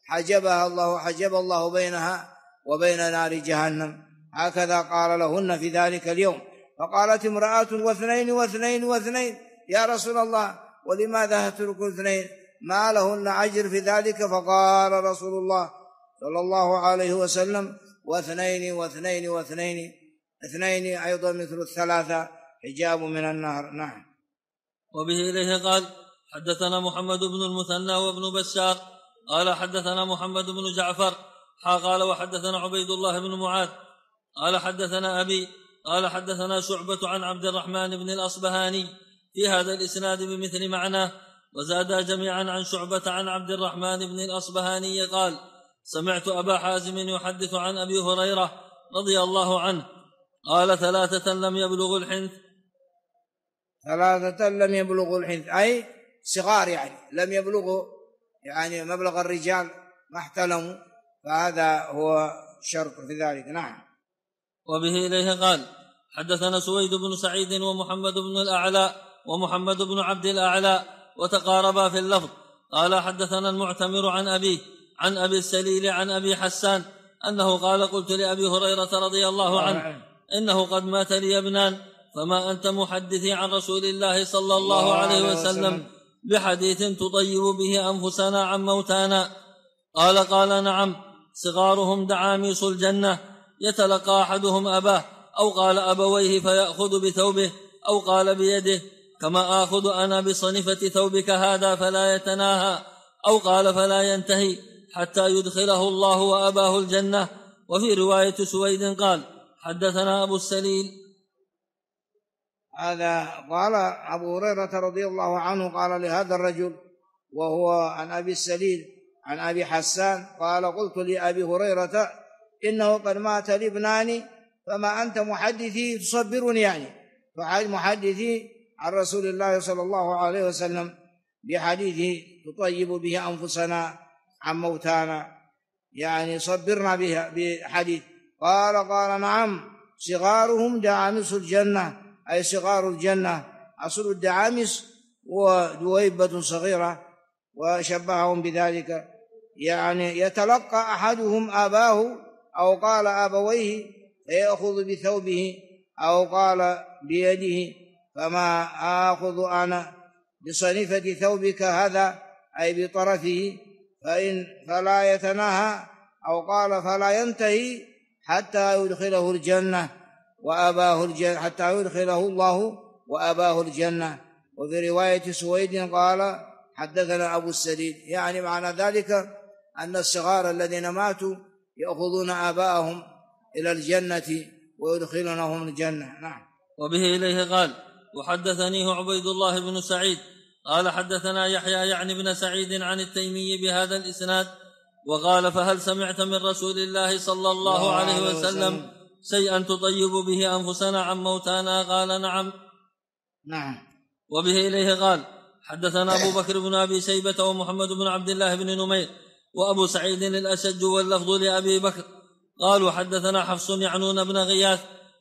حجب الله بينها وبين نار جهنم. هكذا قال لهن في ذلك اليوم. فقالت امرأة: 2 و2 و2. يا رسول الله، ولماذا تترك 2؟ ما لهن أجر في ذلك؟ فقال رسول الله صلى الله عليه وسلم: 2 و2 و2. 2 أيضا مثل 3 حجاب من النار. نعم. وبه إليه قال: حدثنا محمد بن المثنى وابن بشار قال حدثنا محمد بن جعفر قال وحدثنا عبيد الله بن معاذ قال حدثنا أبي قال حدثنا شعبة عن عبد الرحمن بن الأصبهاني في هذا الإسناد بمثل معناه، وزادا جميعا عن شعبة عن عبد الرحمن بن الأصبهاني قال: سمعت أبا حازم يحدث عن أبي هريرة رضي الله عنه قال: 3 لم يبلغوا الحنث. 3 لم يبلغوا الحنث أي صغار، يعني لم يبلغوا يعني مبلغ الرجال، ما احتلموا، فهذا هو شرط في ذلك. نعم. وبه إليه قال: حدثنا سويد بن سعيد ومحمد بن الأعلى ومحمد بن عبد الأعلى وتقاربا في اللفظ. قال: حدثنا المعتمر عن أبيه عن أبي السليل عن أبي حسان أنه قال: قلت لأبي هريرة رضي الله عنه: إنه قد مات لي ابنان، فما أنت محدثي عن رسول الله صلى الله عليه وسلم بحديث تطيب به أنفسنا عن موتانا؟ قال: نعم، صغارهم دعاميص الجنة، يتلقى أحدهم أباه أو قال أبويه فيأخذ بثوبه أو قال بيده، كما آخذ أنا بصنفة ثوبك هذا فلا يتناهى، أو قال فلا ينتهي حتى يدخله الله وأباه الجنة. وفي رواية سويد قال: حدثنا أبو السليل. هذا قال أبو هريرة رضي الله عنه قال لهذا الرجل وهو عن أبي السليل عن أبي حسان قال: قلت لأبي هريرة: إنه قد مات لي ابنان، فما أنت محدثي تصبرني، يعني محدثي عن رسول الله صلى الله عليه وسلم بحديث تطيب به أنفسنا عن موتانا، يعني صبرنا بها بحديث. قال: نعم، صغارهم دعامس الجنة، أي صغار الجنة. أصل الدعامس ودويبة صغيرة، وشبههم بذلك، يعني يتلقى أحدهم أباه أو قال أبويه فيأخذ بثوبه أو قال بيده، فما آخذ أنا بصنفة ثوبك هذا أي بطرفه فلا يتناهى أو قال فلا ينتهي حتى يدخله الجنة وأباه الجنة، حتى يدخله الله وأباه الجنة. وفي رواية سويد قال: حدثنا أبو السليل، يعني معنى ذلك أن الصغار الذين ماتوا يأخذون آباءهم إلى الجنة ويدخلونهم الجنة. نعم. وبه إليه قال: وحدثنيه عبيد الله بن سعيد قال: حدثنا يحيى يعني بن سعيد عن التيمي بهذا الإسناد، وقال: فهل سمعت من رسول الله صلى الله عليه وسلم شيئا تطيب به أنفسنا عن موتانا؟ قال: نعم. وبه إليه قال: حدثنا أبو بكر بن أبي شيبة ومحمد بن عبد الله بن نمير وأبو سعيد الأشج واللفظ لأبي بكر قالوا: حدثنا حفص يعنون بن غياث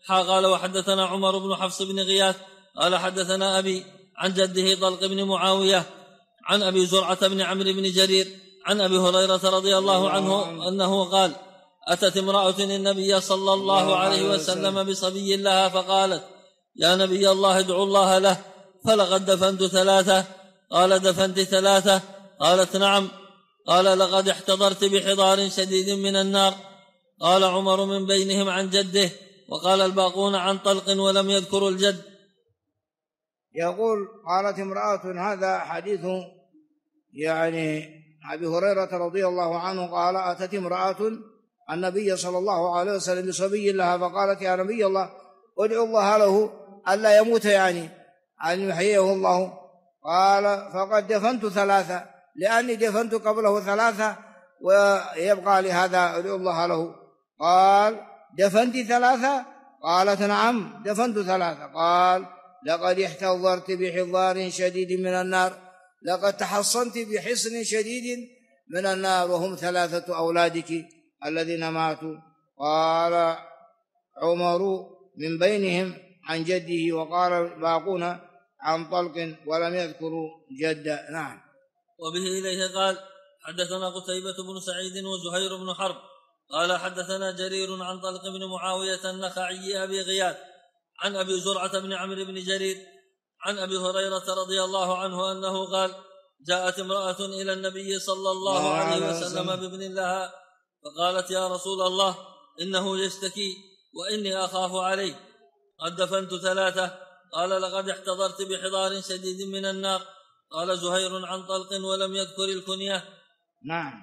قال وحدثنا عمر بن حفص بن غياث قال حدثنا أبي عن جده طلق بن معاوية عن أبي زرعة بن عمرو بن جرير عن أبي هريرة رضي الله عنه أنه قال أتت امرأة النبي صلى الله عليه وسلم بصبي لها فقالت يا نبي الله ادعو الله له فلقد دفنت 3. قال دفنت 3؟ قالت نعم. قال لقد احتضرت بحضار شديد من النار. قال عمر من بينهم عن جده، وقال الباقون عن طلق ولم يذكروا الجد. يقول قالت امرأة، هذا حديث يعني أبي هريرة رضي الله عنه قال أتت امرأة النبي صلى الله عليه وسلم بصبي لها فقالت يا نبي الله ادعو الله له ألا يموت، يعني أن يحييه الله. قال فقد دفنت 3 لأني دفنت قبله 3 ويبقى لهذا ادعو الله له. قال دفنت 3؟ قالت نعم دفنت 3. قال لقد احتضرت بحضار شديد من النار، لقد تحصنت بحصن شديد من النار، وهم 3 أولادك الذين ماتوا. قال عمر من بينهم عن جده، وقال الباقون عن طلق ولم يذكروا جده. نعم. وبه إليه قال حدثنا قتيبة بن سعيد وزهير بن حرب قال حدثنا جرير عن طلق بن معاوية النخعي أبي غياث عن أبي زرعة بن عمرو بن جرير عن أبي هريرة رضي الله عنه أنه قال جاءت امرأة إلى النبي صلى الله عليه وسلم بابن لها فقالت يا رسول الله إنه يشتكي وإني أخاف عليه، قد دفنت 3. قال لقد احتضرت بحضار شديد من النار. قال زهير عن طلق ولم يذكر الكنية. نعم.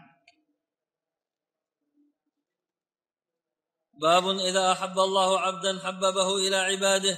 باب إذا أحب الله عبدا حببه إلى عباده.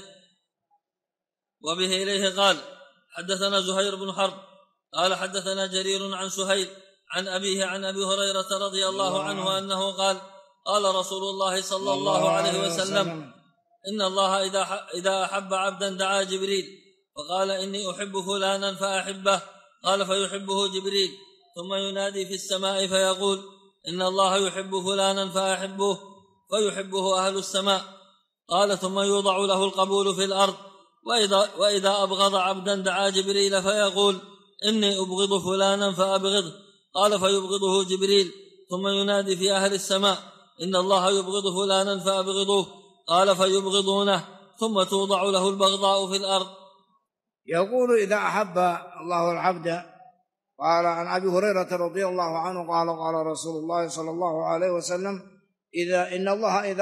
وبه إليه قال حدثنا زهير بن حرب قال حدثنا جرير عن سهيل عن أبيه عن أبي هريرة رضي الله عنه أنه قال قال رسول الله صلى الله عليه وسلم إن الله إذا أحب عبدا دعا جبريل فقال إني أحب فلانا فأحبه، قال فيحبه جبريل ثم ينادي في السماء فيقول إن الله يحب فلانا فأحبه فيحبه أهل السماء، قال ثم يوضع له القبول في الأرض. وإذا أبغض عبدا دعا جبريل فيقول إني أبغض فلانا فأبغضه، قال فيبغضه جبريل ثم ينادي في أهل السماء إن الله يبغض فلانا فأبغضوه، قال فيبغضونه ثم توضع له البغضاء في الأرض. يقول إذا أحب الله العبد، قال عن أبي هريرة رضي الله عنه قال قال رسول الله صلى الله عليه وسلم إن الله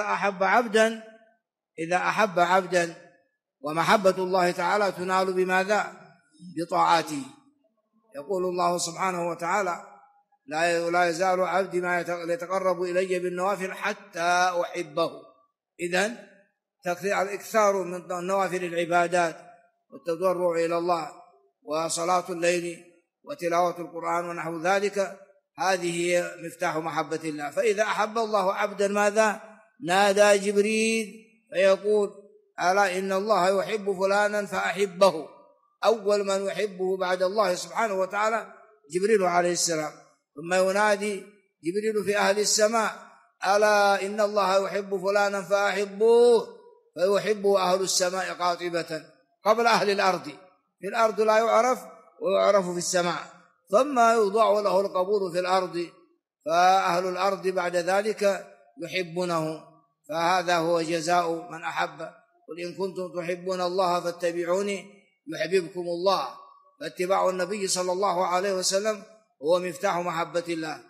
إذا أحب عبدا ومحبة الله تعالى تنال بماذا؟ بطاعته. يقول الله سبحانه وتعالى لا يزال عبدي ما يتقرب إلي بالنوافل حتى أحبه. إذن الإكثار من نوافل العبادات والتضرع إلى الله وصلاة الليل وتلاوة القرآن ونحو ذلك، هذه هي مفتاح محبة الله. فإذا أحب الله عبدا ماذا؟ نادى جبريل فيقول ألا إن الله يحب فلانا فأحبه. أول من يحبه بعد الله سبحانه وتعالى جبريل عليه السلام. ثم ينادي جبريل في أهل السماء ألا إن الله يحب فلانا فأحبوه، فيحبه أهل السماء قاطبة قبل أهل الأرض. في الأرض لا يعرف ويعرف في السماء، ثم يوضع له القبول في الأرض، فأهل الأرض بعد ذلك يحبونه. فهذا هو جزاء من أحب. قل إن كنتم تحبون الله فاتبعوني يحببكم الله. فاتباع النبي صلى الله عليه وسلم هو مفتاح محبة الله.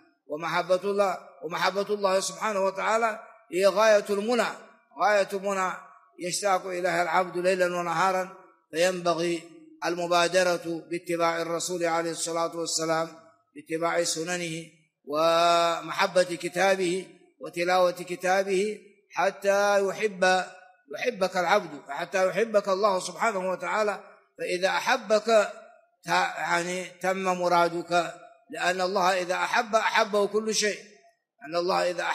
ومحبة الله سبحانه وتعالى هي غاية المنى يشتاق إليها العبد ليلا ونهارا. فينبغي المبادرة باتباع الرسول عليه الصلاة والسلام، باتباع سننه ومحبة كتابه وتلاوة كتابه حتى يحبك العبد، حتى يحبك الله سبحانه وتعالى. فإذا أحبك يعني تم مرادك، لأن الله إذا أحبه كل شيء. أن الله إذا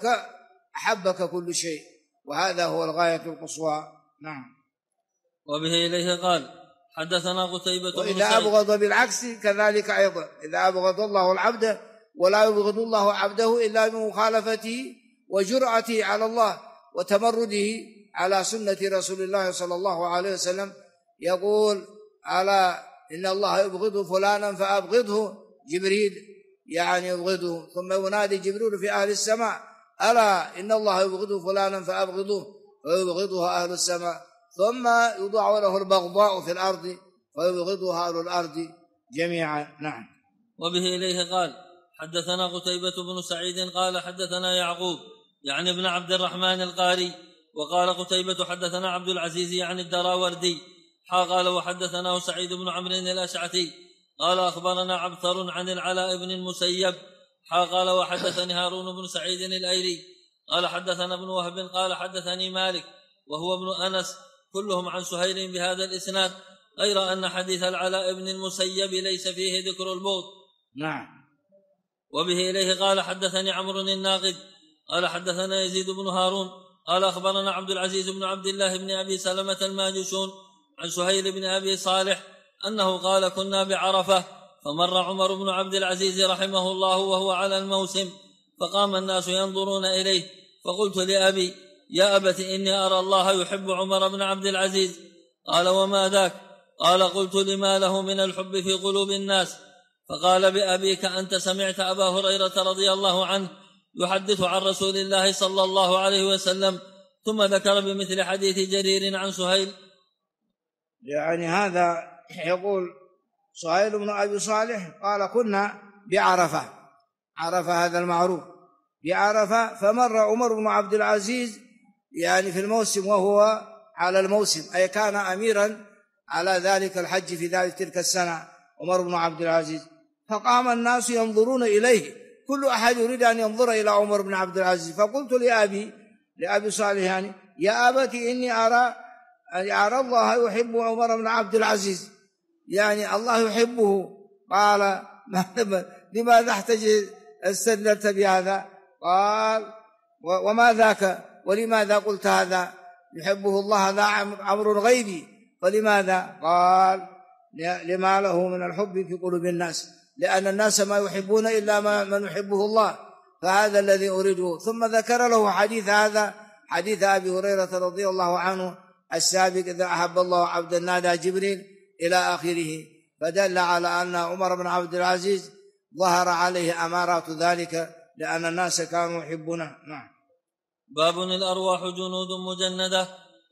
أحبك كل شيء، وهذا هو الغاية القصوى. نعم. وبه إليه قال حدثنا قتيبة بن سعيد. وإذا أبغض بالعكس كذلك أيضا، إذا أبغض الله العبد ولا يبغض الله عبده إلا بمخالفته وجرأته على الله وتمرده على سنة رسول الله صلى الله عليه وسلم يقول ألا إن الله يبغض فلانا فأبغضه، جبريل يعني يبغضه، ثم ينادي جبريل في أهل السماء ألا إن الله يبغض فلانا فأبغضه، ويبغضه أهل السماء، ثم يوضع له البغضاء في الأرض ويبغضها أهل الأرض جميعا. نعم. وبه إليه قال حدثنا قتيبة بن سعيد قال حدثنا يعقوب يعني ابن عبد الرحمن القاري، وقال قتيبة حدثنا عبد العزيز يعني الدراوردي قال وحدثناه سعيد بن عمرو الأشعثي قال أخبرنا عبثر عن العلاء بن المسيب قال وحدثني هارون بن سعيد الأيلي قال حدثنا ابن وهب قال حدثني مالك وهو ابن أنس كلهم عن سهيل بهذا الإسناد، غير أن حديث العلاء بن المسيب ليس فيه ذكر البغض. نعم. وبه إليه قال حدثني عمرو الناقد قال حدثنا يزيد بن هارون قال أخبرنا عبد العزيز بن عبد الله بن أبي سلمة الماجشون عن سهيل بن أبي صالح أنه قال كنا بعرفة فمر عمر بن عبد العزيز رحمه الله وهو على الموسم، فقام الناس ينظرون إليه، فقلت لأبي يا أبت إني أرى الله يحب عمر بن عبد العزيز. قال وما ذاك؟ قال قلت لما له من الحب في قلوب الناس. فقال بأبيك أنت سمعت أبا هريرة رضي الله عنه يحدث عن رسول الله صلى الله عليه وسلم، ثم ذكر بمثل حديث جرير عن سهيل. يعني هذا يقول سهيل بن أبي صالح قال كنا بعرفة، عرفة هذا المعروف، بعرفة فمر عمر بن عبد العزيز يعني في الموسم وهو على الموسم، أي كان أميرا على ذلك الحج في ذلك تلك السنة عمر بن عبد العزيز، فقام الناس ينظرون إليه، كل أحد يريد أن ينظر إلى عمر بن عبد العزيز، فقلت لأبي صالح يعني يا أبت إني أرى الله يحب عمر بن عبد العزيز، يعني الله يحبه. قال لماذا استدللت بهذا؟ قال وما ذاك ولماذا قلت هذا؟ يحبه الله، هذا أمر غيبي، فلماذا؟ قال لما له من الحب في قلوب الناس، لأن الناس ما يحبون إلا من يحبه الله، فهذا الذي أريده. ثم ذكر له حديث أبي هريرة رضي الله عنه السابق إذا أحب الله عبدا نادى جبريل إلى آخره، فدل على أن عمر بن عبد العزيز ظهر عليه أمارات ذلك لأن الناس كانوا يحبونه. نعم. باب الأرواح جنود مجندة.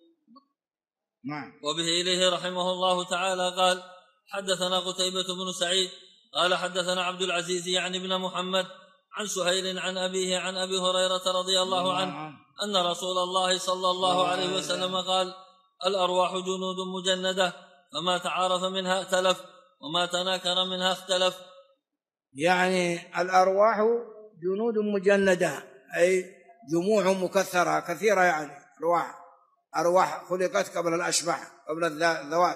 نعم. وبه إليه رحمه الله تعالى قال حدثنا قتيبة بن سعيد قال حدثنا عبد العزيز يعني ابن محمد عن سهيل عن أبيه عن أبي هريرة رضي الله عنه أن رسول الله صلى الله عليه وسلم قال الأرواح جنود مجندة، فما تعارف منها ائتلف وما تناكر منها اختلف. يعني الأرواح جنود مجندة أي جموع مكثرة كثيرة، يعني أرواح خلقت قبل الأشباح قبل الذوات،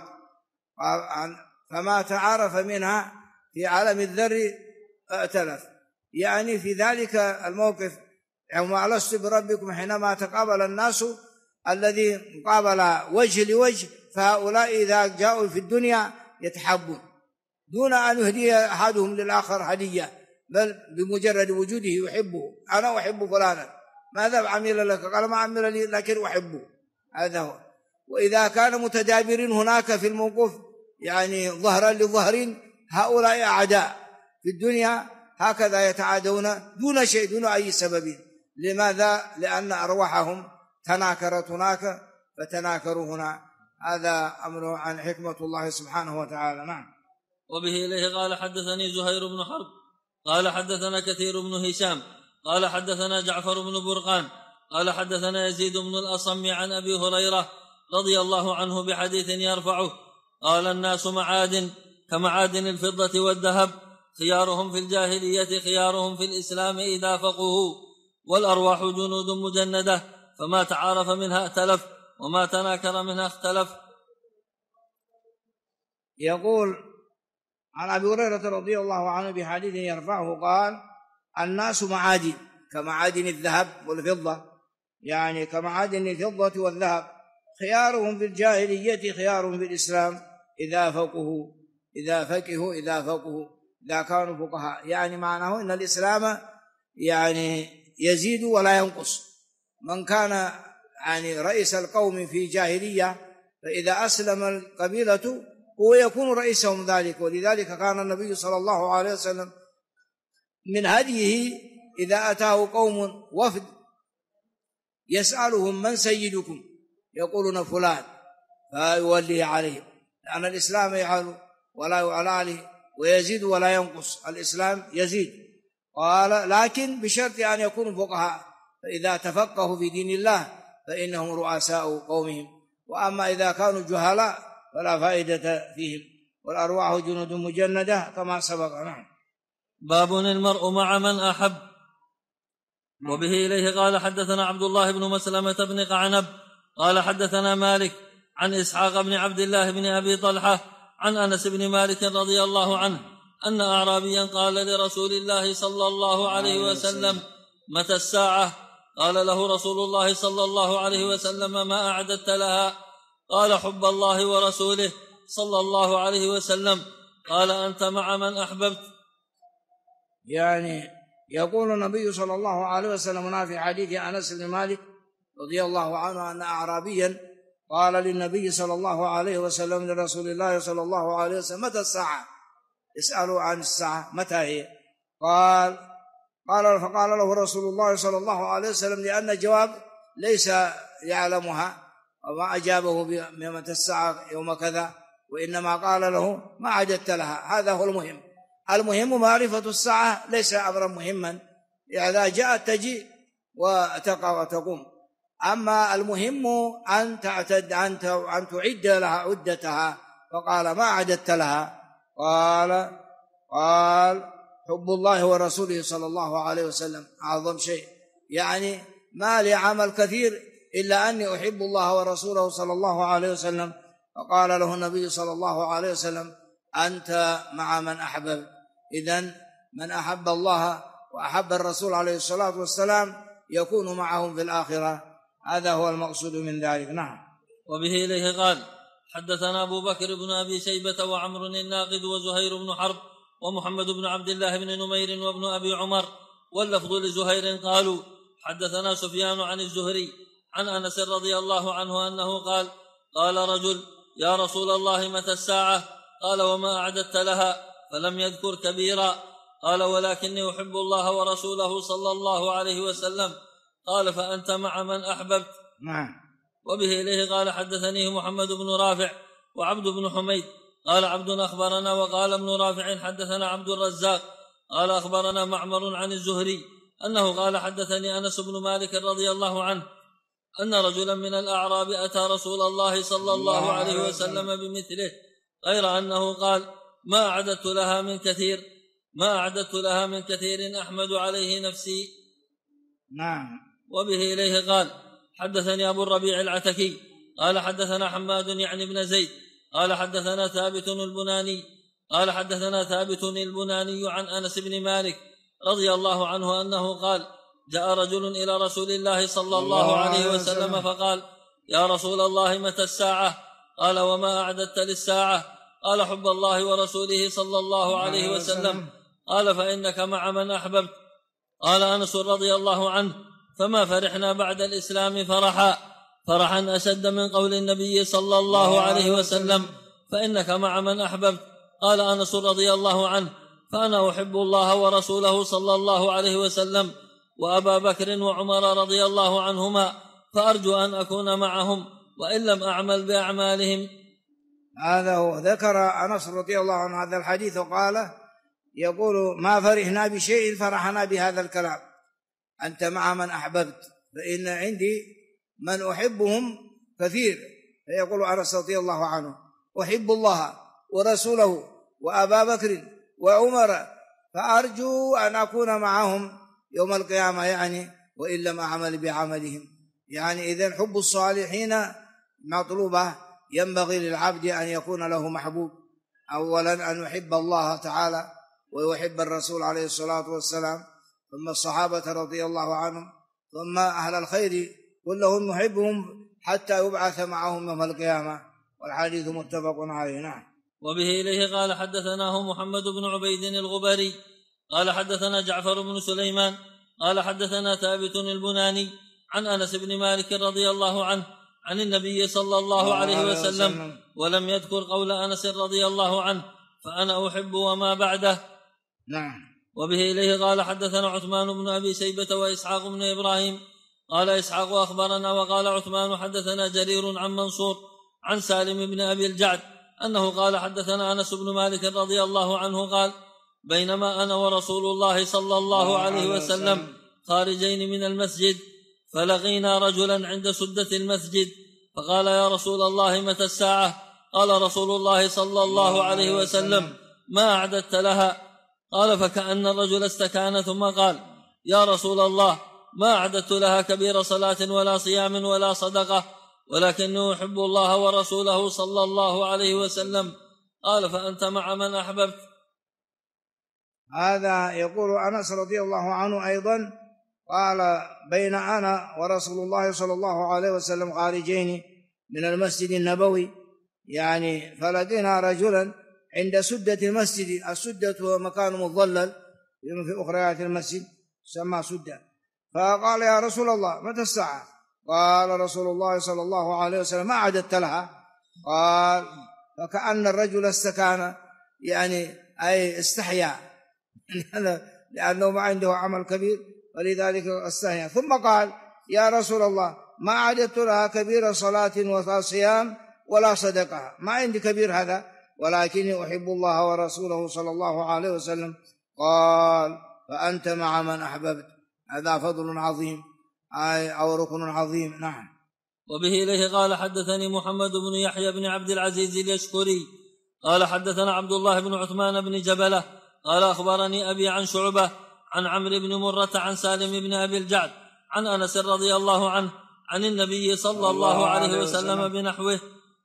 فما تعارف منها في عالم الذر ائتلف. يعني في ذلك الموقف يوم ألست بربكم حينما تقابل الناس الذي مقابل وجه لوجه، فهؤلاء إذا جاءوا في الدنيا يتحبون دون أن يهدي أحدهم للآخر هدية، بل بمجرد وجوده يحبه، أنا أحب فلانا، ماذا عمل لك؟ قال ما عمل لي لكن أحبه، هذا هو. وإذا كان متدابرين هناك في الموقف يعني ظهرا لظهر، هؤلاء أعداء في الدنيا هكذا يتعادون دون شيء دون أي سبب. لماذا؟ لأن أرواحهم تناكرت هناك فتناكروا هنا. هذا أمر عن حكمة الله سبحانه وتعالى. نعم. وبه إليه قال حدثني زهير بن حرب قال حدثنا كثير بن هشام قال حدثنا جعفر بن برقان قال حدثنا يزيد بن الأصم عن أبي هريرة رضي الله عنه بحديث يرفعه قال الناس معادن كمعادن الفضة والذهب، خيارهم في الجاهلية خيارهم في الإسلام إذا فقهوا، والأرواح جنود مجندة، فما تعارف منها ائتلف وما تناكر منها اختلف. يقول عن أبي هريرة رضي الله عنه بحديث يرفعه قال الناس معادن كمعادن الذهب والفضة، يعني كمعادن الفضة والذهب، خيارهم في الجاهلية خيارهم في الإسلام إذا فقهوا إذا كانوا فقهاء. يعني معناه إن الإسلام يعني يزيد ولا ينقص، من كان يعني رئيس القوم في جاهلية، فإذا أسلم القبيلة هو يكون رئيسهم ذلك. ولذلك كان النبي صلى الله عليه وسلم من هديه إذا أتاه قوم وفد يسألهم من سيدكم، يقولون فلان، فيوليه عليهم، لأن الإسلام يعلو ولا يعلى عليه، ويزيد ولا ينقص، الإسلام يزيد. قال لكن بشرط أن يكونوا فقهاء، فإذا تفقهوا في دين الله فإنهم رؤساء قومهم، وأما إذا كانوا جهلاء فلا فائدة فيهم، والأرواح جنود مجندة كما سبق. نعم. باب المرء مع من أحب. وبه إليه قال حدثنا عبد الله بن مسلمة بن قعنب قال حدثنا مالك عن إسحاق بن عبد الله بن أبي طلحة عن أنس بن مالك رضي الله عنه أن أعرابيا قال لرسول الله صلى الله عليه وسلم متى الساعة؟ قال له رسول الله صلى الله عليه وسلم ما أعددت لها؟ قال حب الله ورسوله صلى الله عليه وسلم. قال أنت مع من أحببت. يعني يقول النبي صلى الله عليه وسلم في حديث أنس بن مالك رضي الله عنه أن أعرابيا قال للنبي صلى الله عليه وسلم لرسول الله صلى الله عليه وسلم متى الساعة؟ اسألوا عن الساعة متى هي؟ فقال له رسول الله صلى الله عليه وسلم لأن الجواب ليس يعلمها وما أجابه بمتى الساعة يوم كذا، وإنما قال له ما عددت لها. هذا هو المهم. المهم معرفة الساعة، ليس أمرا مهما، إذا جاءت تجي وتقع وتقوم. أما المهم أن تعتد أن تعد لها عدتها. فقال ما عددت لها؟ قال حب الله ورسوله صلى الله عليه وسلم أعظم شيء، يعني ما لي عمل كثير إلا أني أحب الله ورسوله صلى الله عليه وسلم. فقال له النبي صلى الله عليه وسلم أنت مع من أحبب. إذن من أحب الله وأحب الرسول عليه الصلاة والسلام يكون معهم في الآخرة، هذا هو المقصود من ذلك. نعم. وبه إليه قال حدثنا أبو بكر بن أبي شيبة وعمر الناقد وزهير بن حرب ومحمد بن عبد الله بن نمير وابن أبي عمر، واللفظ لزهير قالوا حدثنا سفيان عن الزهري عن أنس رضي الله عنه أنه قال قال رجل يا رسول الله متى الساعة؟ قال وما أعددت لها؟ فلم يذكر كبيرا. قال ولكني أحب الله ورسوله صلى الله عليه وسلم. قال فأنت مع من أحببت. نعم. وبه إليه قال حدثني محمد بن رافع وعبد بن حميد قال عبد أخبرنا وقال ابن رافع حدثنا عبد الرزاق قال أخبرنا معمر عن الزهري أنه قال حدثني أنس بن مالك رضي الله عنه أن رجلا من الأعراب أتى رسول الله صلى الله عليه وسلم بمثله، غير أنه قال ما أعددت لها من كثير أحمد عليه نفسي. نعم. وبه إليه قال حدثني أبو الربيع العتكي قال حدثنا حماد يعني بن زيد قال حدثنا ثابت البناني عن أنس بن مالك رضي الله عنه أنه قال جاء رجل إلى رسول الله صلى الله عليه وسلم فقال يا رسول الله متى الساعة؟ قال وما أعددت للساعة؟ قال حب الله ورسوله صلى الله عليه وسلم. قال فإنك مع من أحببت. قال أنس رضي الله عنه فما فرحنا بعد الإسلام فرحا أشد من قول النبي صلى الله عليه وسلم فإنك مع من أحببت. قال أنس رضي الله عنه فأنا أحب الله ورسوله صلى الله عليه وسلم وأبا بكر وعمر رضي الله عنهما، فأرجو أن أكون معهم وإن لم أعمل بأعمالهم. هذا هو. ذكر أنس رضي الله عنه هذا الحديث وقال يقول ما فرحنا بشيء فرحنا بهذا الكلام، أنت مع من أحببت، فإن عندي من أحبهم كثير. فيقول أنس رضي الله عنه أحب الله ورسوله وأبا بكر وعمر فأرجو أن أكون معهم يوم القيامة، يعني وإن لم أعمل بعملهم. يعني إذن حب الصالحين مطلوبة، ينبغي للعبد أن يكون له محبوب، أولا أن يحب الله تعالى ويحب الرسول عليه الصلاة والسلام، ثم الصحابة رضي الله عنهم، ثم أهل الخير كلهم يحبهم حتى يبعث معهم يوم القيامة، والحديث متفق عليه. نعم. وبه إليه قال حدثناه محمد بن عبيد قال حدثنا جعفر بن سليمان قال حدثنا ثابت البناني عن أنس بن مالك رضي الله عنه عن النبي صلى الله عليه وسلم ولم يذكر قول أنس رضي الله عنه فأنا أحب وما بعده. نعم. وبه إليه قال حدثنا عثمان بن أبي شيبة وإسحاق بن إبراهيم قال إسحاق أخبرنا وقال عثمان حدثنا جرير عن منصور عن سالم بن أبي الجعد أنه قال حدثنا أنس بن مالك رضي الله عنه قال بينما أنا ورسول الله صلى الله عليه وسلم خارجين من المسجد فلقينا رجلا عند سدة المسجد فقال يا رسول الله متى الساعة؟ قال رسول الله صلى الله عليه وسلم ما أعددت لها؟ قال فكأن الرجل استكان ثم قال يا رسول الله ما أعددت لها كبير صلاة ولا صيام ولا صدقة ولكنه يحب الله ورسوله صلى الله عليه وسلم. قال فأنت مع من أحببت. هذا يقول أنس رضي الله عنه أيضا قال بين أنا ورسول الله صلى الله عليه وسلم خارجين من المسجد النبوي يعني فلقينا رجلا عند سدة المسجد. السدة هو مكان مظلل في أخريات المسجد سمى سدة. فقال يا رسول الله متى الساعة؟ قال رسول الله صلى الله عليه وسلم ما أعددت لها؟ قال فكأن الرجل استكان يعني أي استحيا لأنه ما عنده عمل كبير ولذلك استحيا. ثم قال يا رسول الله ما أعددت لها كبير صلاة ولا صيام ولا صدقة، ما عندي كبير هذا ولكني أحب الله ورسوله صلى الله عليه وسلم. قال فأنت مع من أحببت. هذا فضل عظيم أو ركن عظيم. نعم. وبه إليه قال حدثني محمد بن يحيى بن عبد العزيز اليشكري قال حدثنا عبد الله بن عثمان بن جبلة قال أخبرني أبي عن شعبة عن عمرو بن مرة عن سالم بن أبي الجعد عن أنس رضي الله عنه عن النبي صلى الله عليه وسلم بنحوه.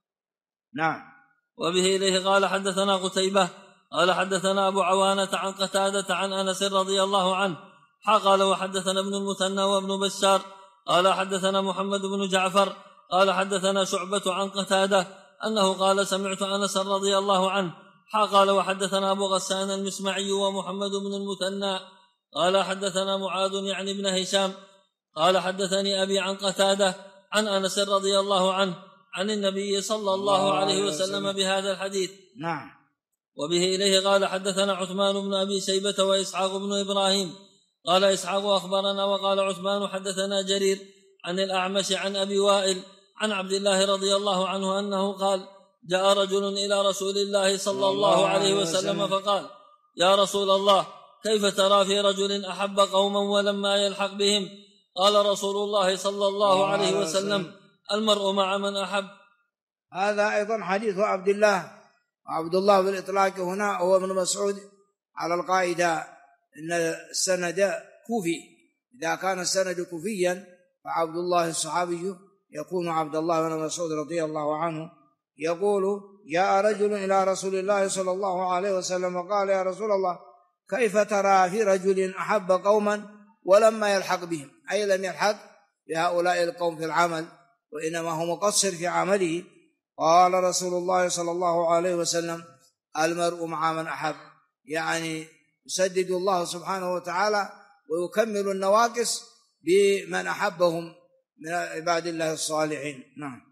نعم. وبه إليه قال حدثنا قتيبة قال حدثنا أبو عوانة عن قتادة عن أنس رضي الله عنه قال وحدثنا ابن المثنى وابن بشار قال حدثنا محمد بن جعفر قال حدثنا شعبة عن قتادة أنه قال سمعت أنس رضي الله عنه قال وحدثنا أبو غسان المسمعي ومحمد بن المثنى قال حدثنا معاذ يعني ابن هشام قال حدثني أبي عن قتادة عن أنس رضي الله عنه عن النبي صلى الله عليه وسلم بهذا الحديث. نعم. وبه إليه قال حدثنا عثمان بن أبي شيبة وإسحاق بن إبراهيم قال إسحاق أخبرنا وقال عثمان حدثنا جرير عن الأعمش عن أبي وائل عن عبد الله رضي الله عنه أنه قال جاء رجل إلى رسول الله صلى الله عليه وسلم فقال يا رسول الله كيف ترى في رجل أحب قوما ولما يلحق بهم؟ قال رسول الله صلى الله عليه وسلم المرء مع من أحب. هذا أيضا حديث عبد الله. عبد الله بالإطلاق هنا هو ابن مسعود على القاعدة إن السند كوفي، إذا كان السند كوفيا فعبد الله الصحابي يكون عبد الله بن مسعود رضي الله عنه يقول جاء رجل إلى رسول الله صلى الله عليه وسلم وقال يا رسول الله كيف ترى في رجل أحب قوما ولما يلحق بهم، أي لم يلحق بهؤلاء القوم في العمل وإنما هو مقصر في عمله. قال رسول الله صلى الله عليه وسلم المرء مع من أحب، يعني يسدد الله سبحانه وتعالى ويكمل النواقص بمن أحبهم من عباد الله الصالحين. نعم.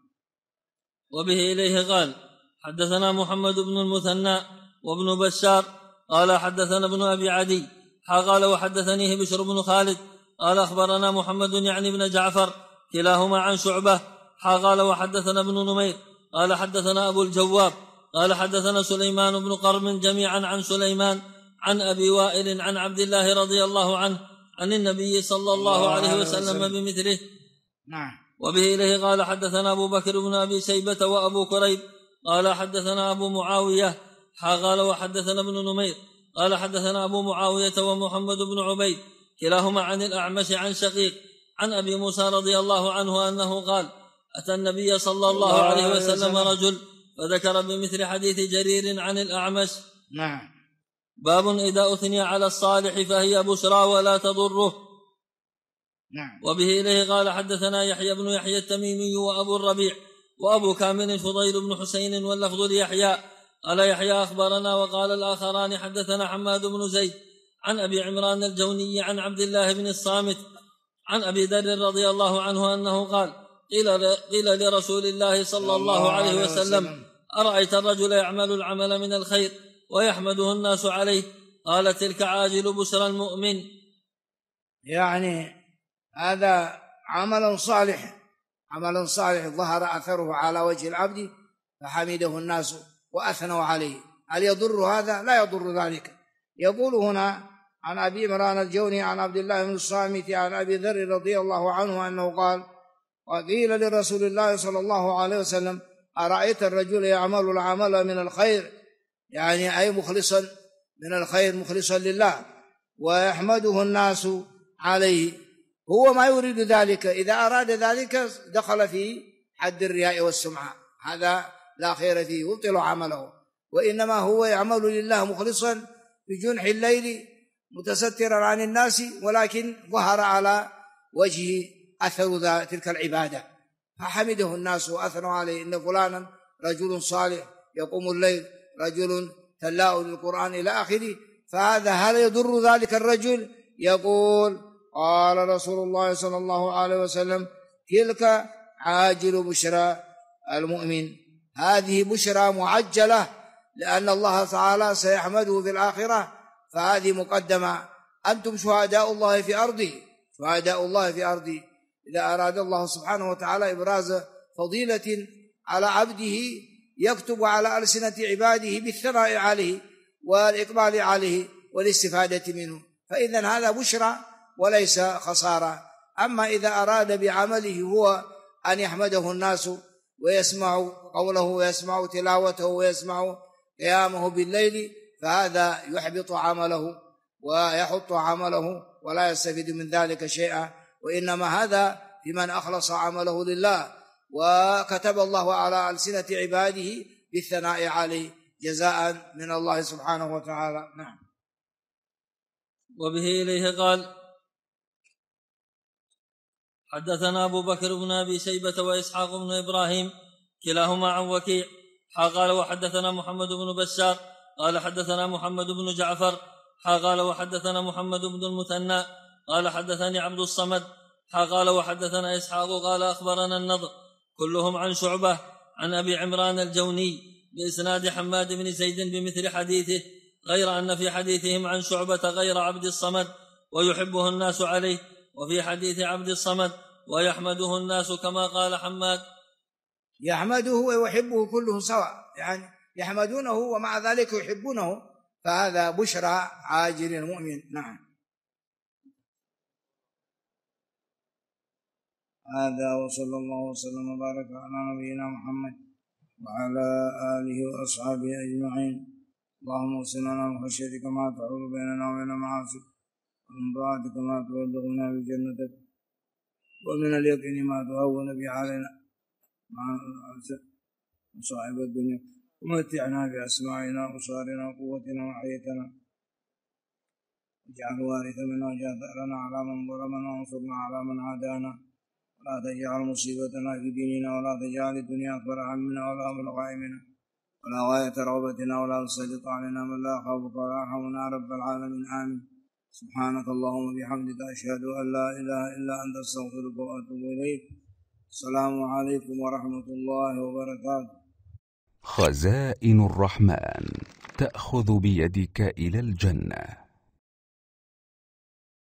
وبه إليه قال حدثنا محمد بن المثنى وابن بشار قال حدثنا ابن أبي عدي قال وحدثنيه بشر بن خالد قال أخبرنا محمد يعني بن جعفر كلاهما عن شعبة قال وحدثنا ابن نمير قال حدثنا أبو الجواب قال حدثنا سليمان بن قرم جميعا عن سليمان عن أبي وائل عن عبد الله رضي الله عنه عن النبي صلى الله عليه وسلم بمثله. نعم. وبه إليه قال حدثنا أبو بكر بن أبي شيبة وأبو كريب قال حدثنا أبو معاوية قال وحدثنا ابن نمير قال حدثنا أبو معاوية ومحمد بن عبيد كلاهما عن الأعمش عن شقيق عن أبي موسى رضي الله عنه أنه قال أتى النبي صلى الله عليه وسلم رجل فذكر بمثل حديث جرير عن الأعمش. نعم. باب إذا أثني على الصالح فهي بشرى ولا تضره. نعم. وبه إليه قال حدثنا يحيى بن يحيى التميمي وأبو الربيع وأبو كامل الفضيل بن حسين واللفظ ليحيى قال يحيى أخبرنا وقال الآخران حدثنا حماد بن زيد عن أبي عمران الجوني عن عبد الله بن الصامت عن أبي ذر رضي الله عنه أنه قال قيل لرسول الله صلى الله عليه وسلم أرأيت الرجل يعمل العمل من الخير ويحمده الناس عليه؟ قال تلك عاجل بشرى المؤمن. يعني هذا عمل صالح ظهر أثره على وجه العبد فحمده الناس وأثنوا عليه. هل يضر هذا؟ لا يضر ذلك. يقول هنا عن أبي عمران الجوني عن عبد الله بن الصامت عن أبي ذر رضي الله عنه أنه قال وقيل لرسول الله صلى الله عليه وسلم أرأيت الرجل يعمل العمل من الخير، يعني أي مخلصا من الخير مخلصا لله، ويحمده الناس عليه. هو ما يريد ذلك، إذا أراد ذلك دخل في حد الرياء والسمعة، هذا لا خير فيه، يبطل عمله. وإنما هو يعمل لله مخلصا بجنح الليل متسترا عن الناس، ولكن ظهر على وجهه أثر تلك العبادة فحمده الناس وأثنوا عليه، إن فلانا رجل صالح يقوم الليل، رجل تلاء للقرآن إلى آخره. فهذا هل يضر ذلك الرجل؟ يقول قال رسول الله صلى الله عليه وسلم تلك عاجل بشرى المؤمن، هذه بشرى معجلة، لأن الله تعالى سيحمده في الآخرة، فهذه مقدمة. أنتم شهداء الله في أرضه، إذا أراد الله سبحانه وتعالى إبراز فضيلة على عبده يكتب على ألسنة عباده بالثناء عليه والإقبال عليه والاستفادة منه، فإذن هذا بشرى وليس خسارة. أما إذا أراد بعمله هو أن يحمده الناس ويسمع قوله ويسمع تلاوته ويسمع قيامه بالليل، فهذا يحبط عمله ويحط عمله ولا يستفيد من ذلك شيئا، وإنما هذا لمن أخلص عمله لله وكتب الله على ألسنة عباده بالثناء عليه جزاء من الله سبحانه وتعالى. نعم. وبه إليه قال حدثنا أبو بكر بن أبي شيبة وإسحاق بن إبراهيم كلاهما عن وكيع قال وحدثنا محمد بن بشار قال حدثنا محمد بن جعفر قال وحدثنا محمد بن المثنى قال حدثني عبد الصمد قال وحدثنا إسحاق قال أخبرنا النضر كلهم عن شعبة عن أبي عمران الجوني بإسناد حماد بن زيد بمثل حديثه، غير أن في حديثهم عن شعبة غير عبد الصمد ويحبه الناس عليه، وفي حديث عبد الصمد ويحمده الناس كما قال حماد. يحمده ويحبه كلهم سواء، يعني يحمدونه ومع ذلك يحبونه، فهذا بشرى عاجل المؤمن. نعم. هذا وصلى الله وسلم وبارك على نبينا محمد وعلى آله وأصحابه أجمعين. اللهم وصلنا من خشيتك ما تحول بيننا وبين معاصيك، ومن طاعتك ما تبلغنا بجنتك، ومن اليقين ما تهون به علينا مصائب الدنيا، ومتعنا بأسماعنا وأبصارنا وقوتنا وحياتنا، واجعل الوارث منا واجعل ثأرنا على من ظلمنا وانصرنا على من عادانا، ولا تجعل مصيبتنا في ديننا، ولا تجعل الدنيا أكبر همنا ولا مبلغ علمنا ولا غاية رغبتنا، ولا تسلط علينا من لا يخافك ولا يرحمنا رب العالمين. آمين. سبحانك اللهم وبحمدك أشهد أن لا إله إلا أنت أستغفرك وأتوب إليك. السلام عليكم ورحمة الله وبركاته. خزائن الرحمن تأخذ بيدك إلى الجنة.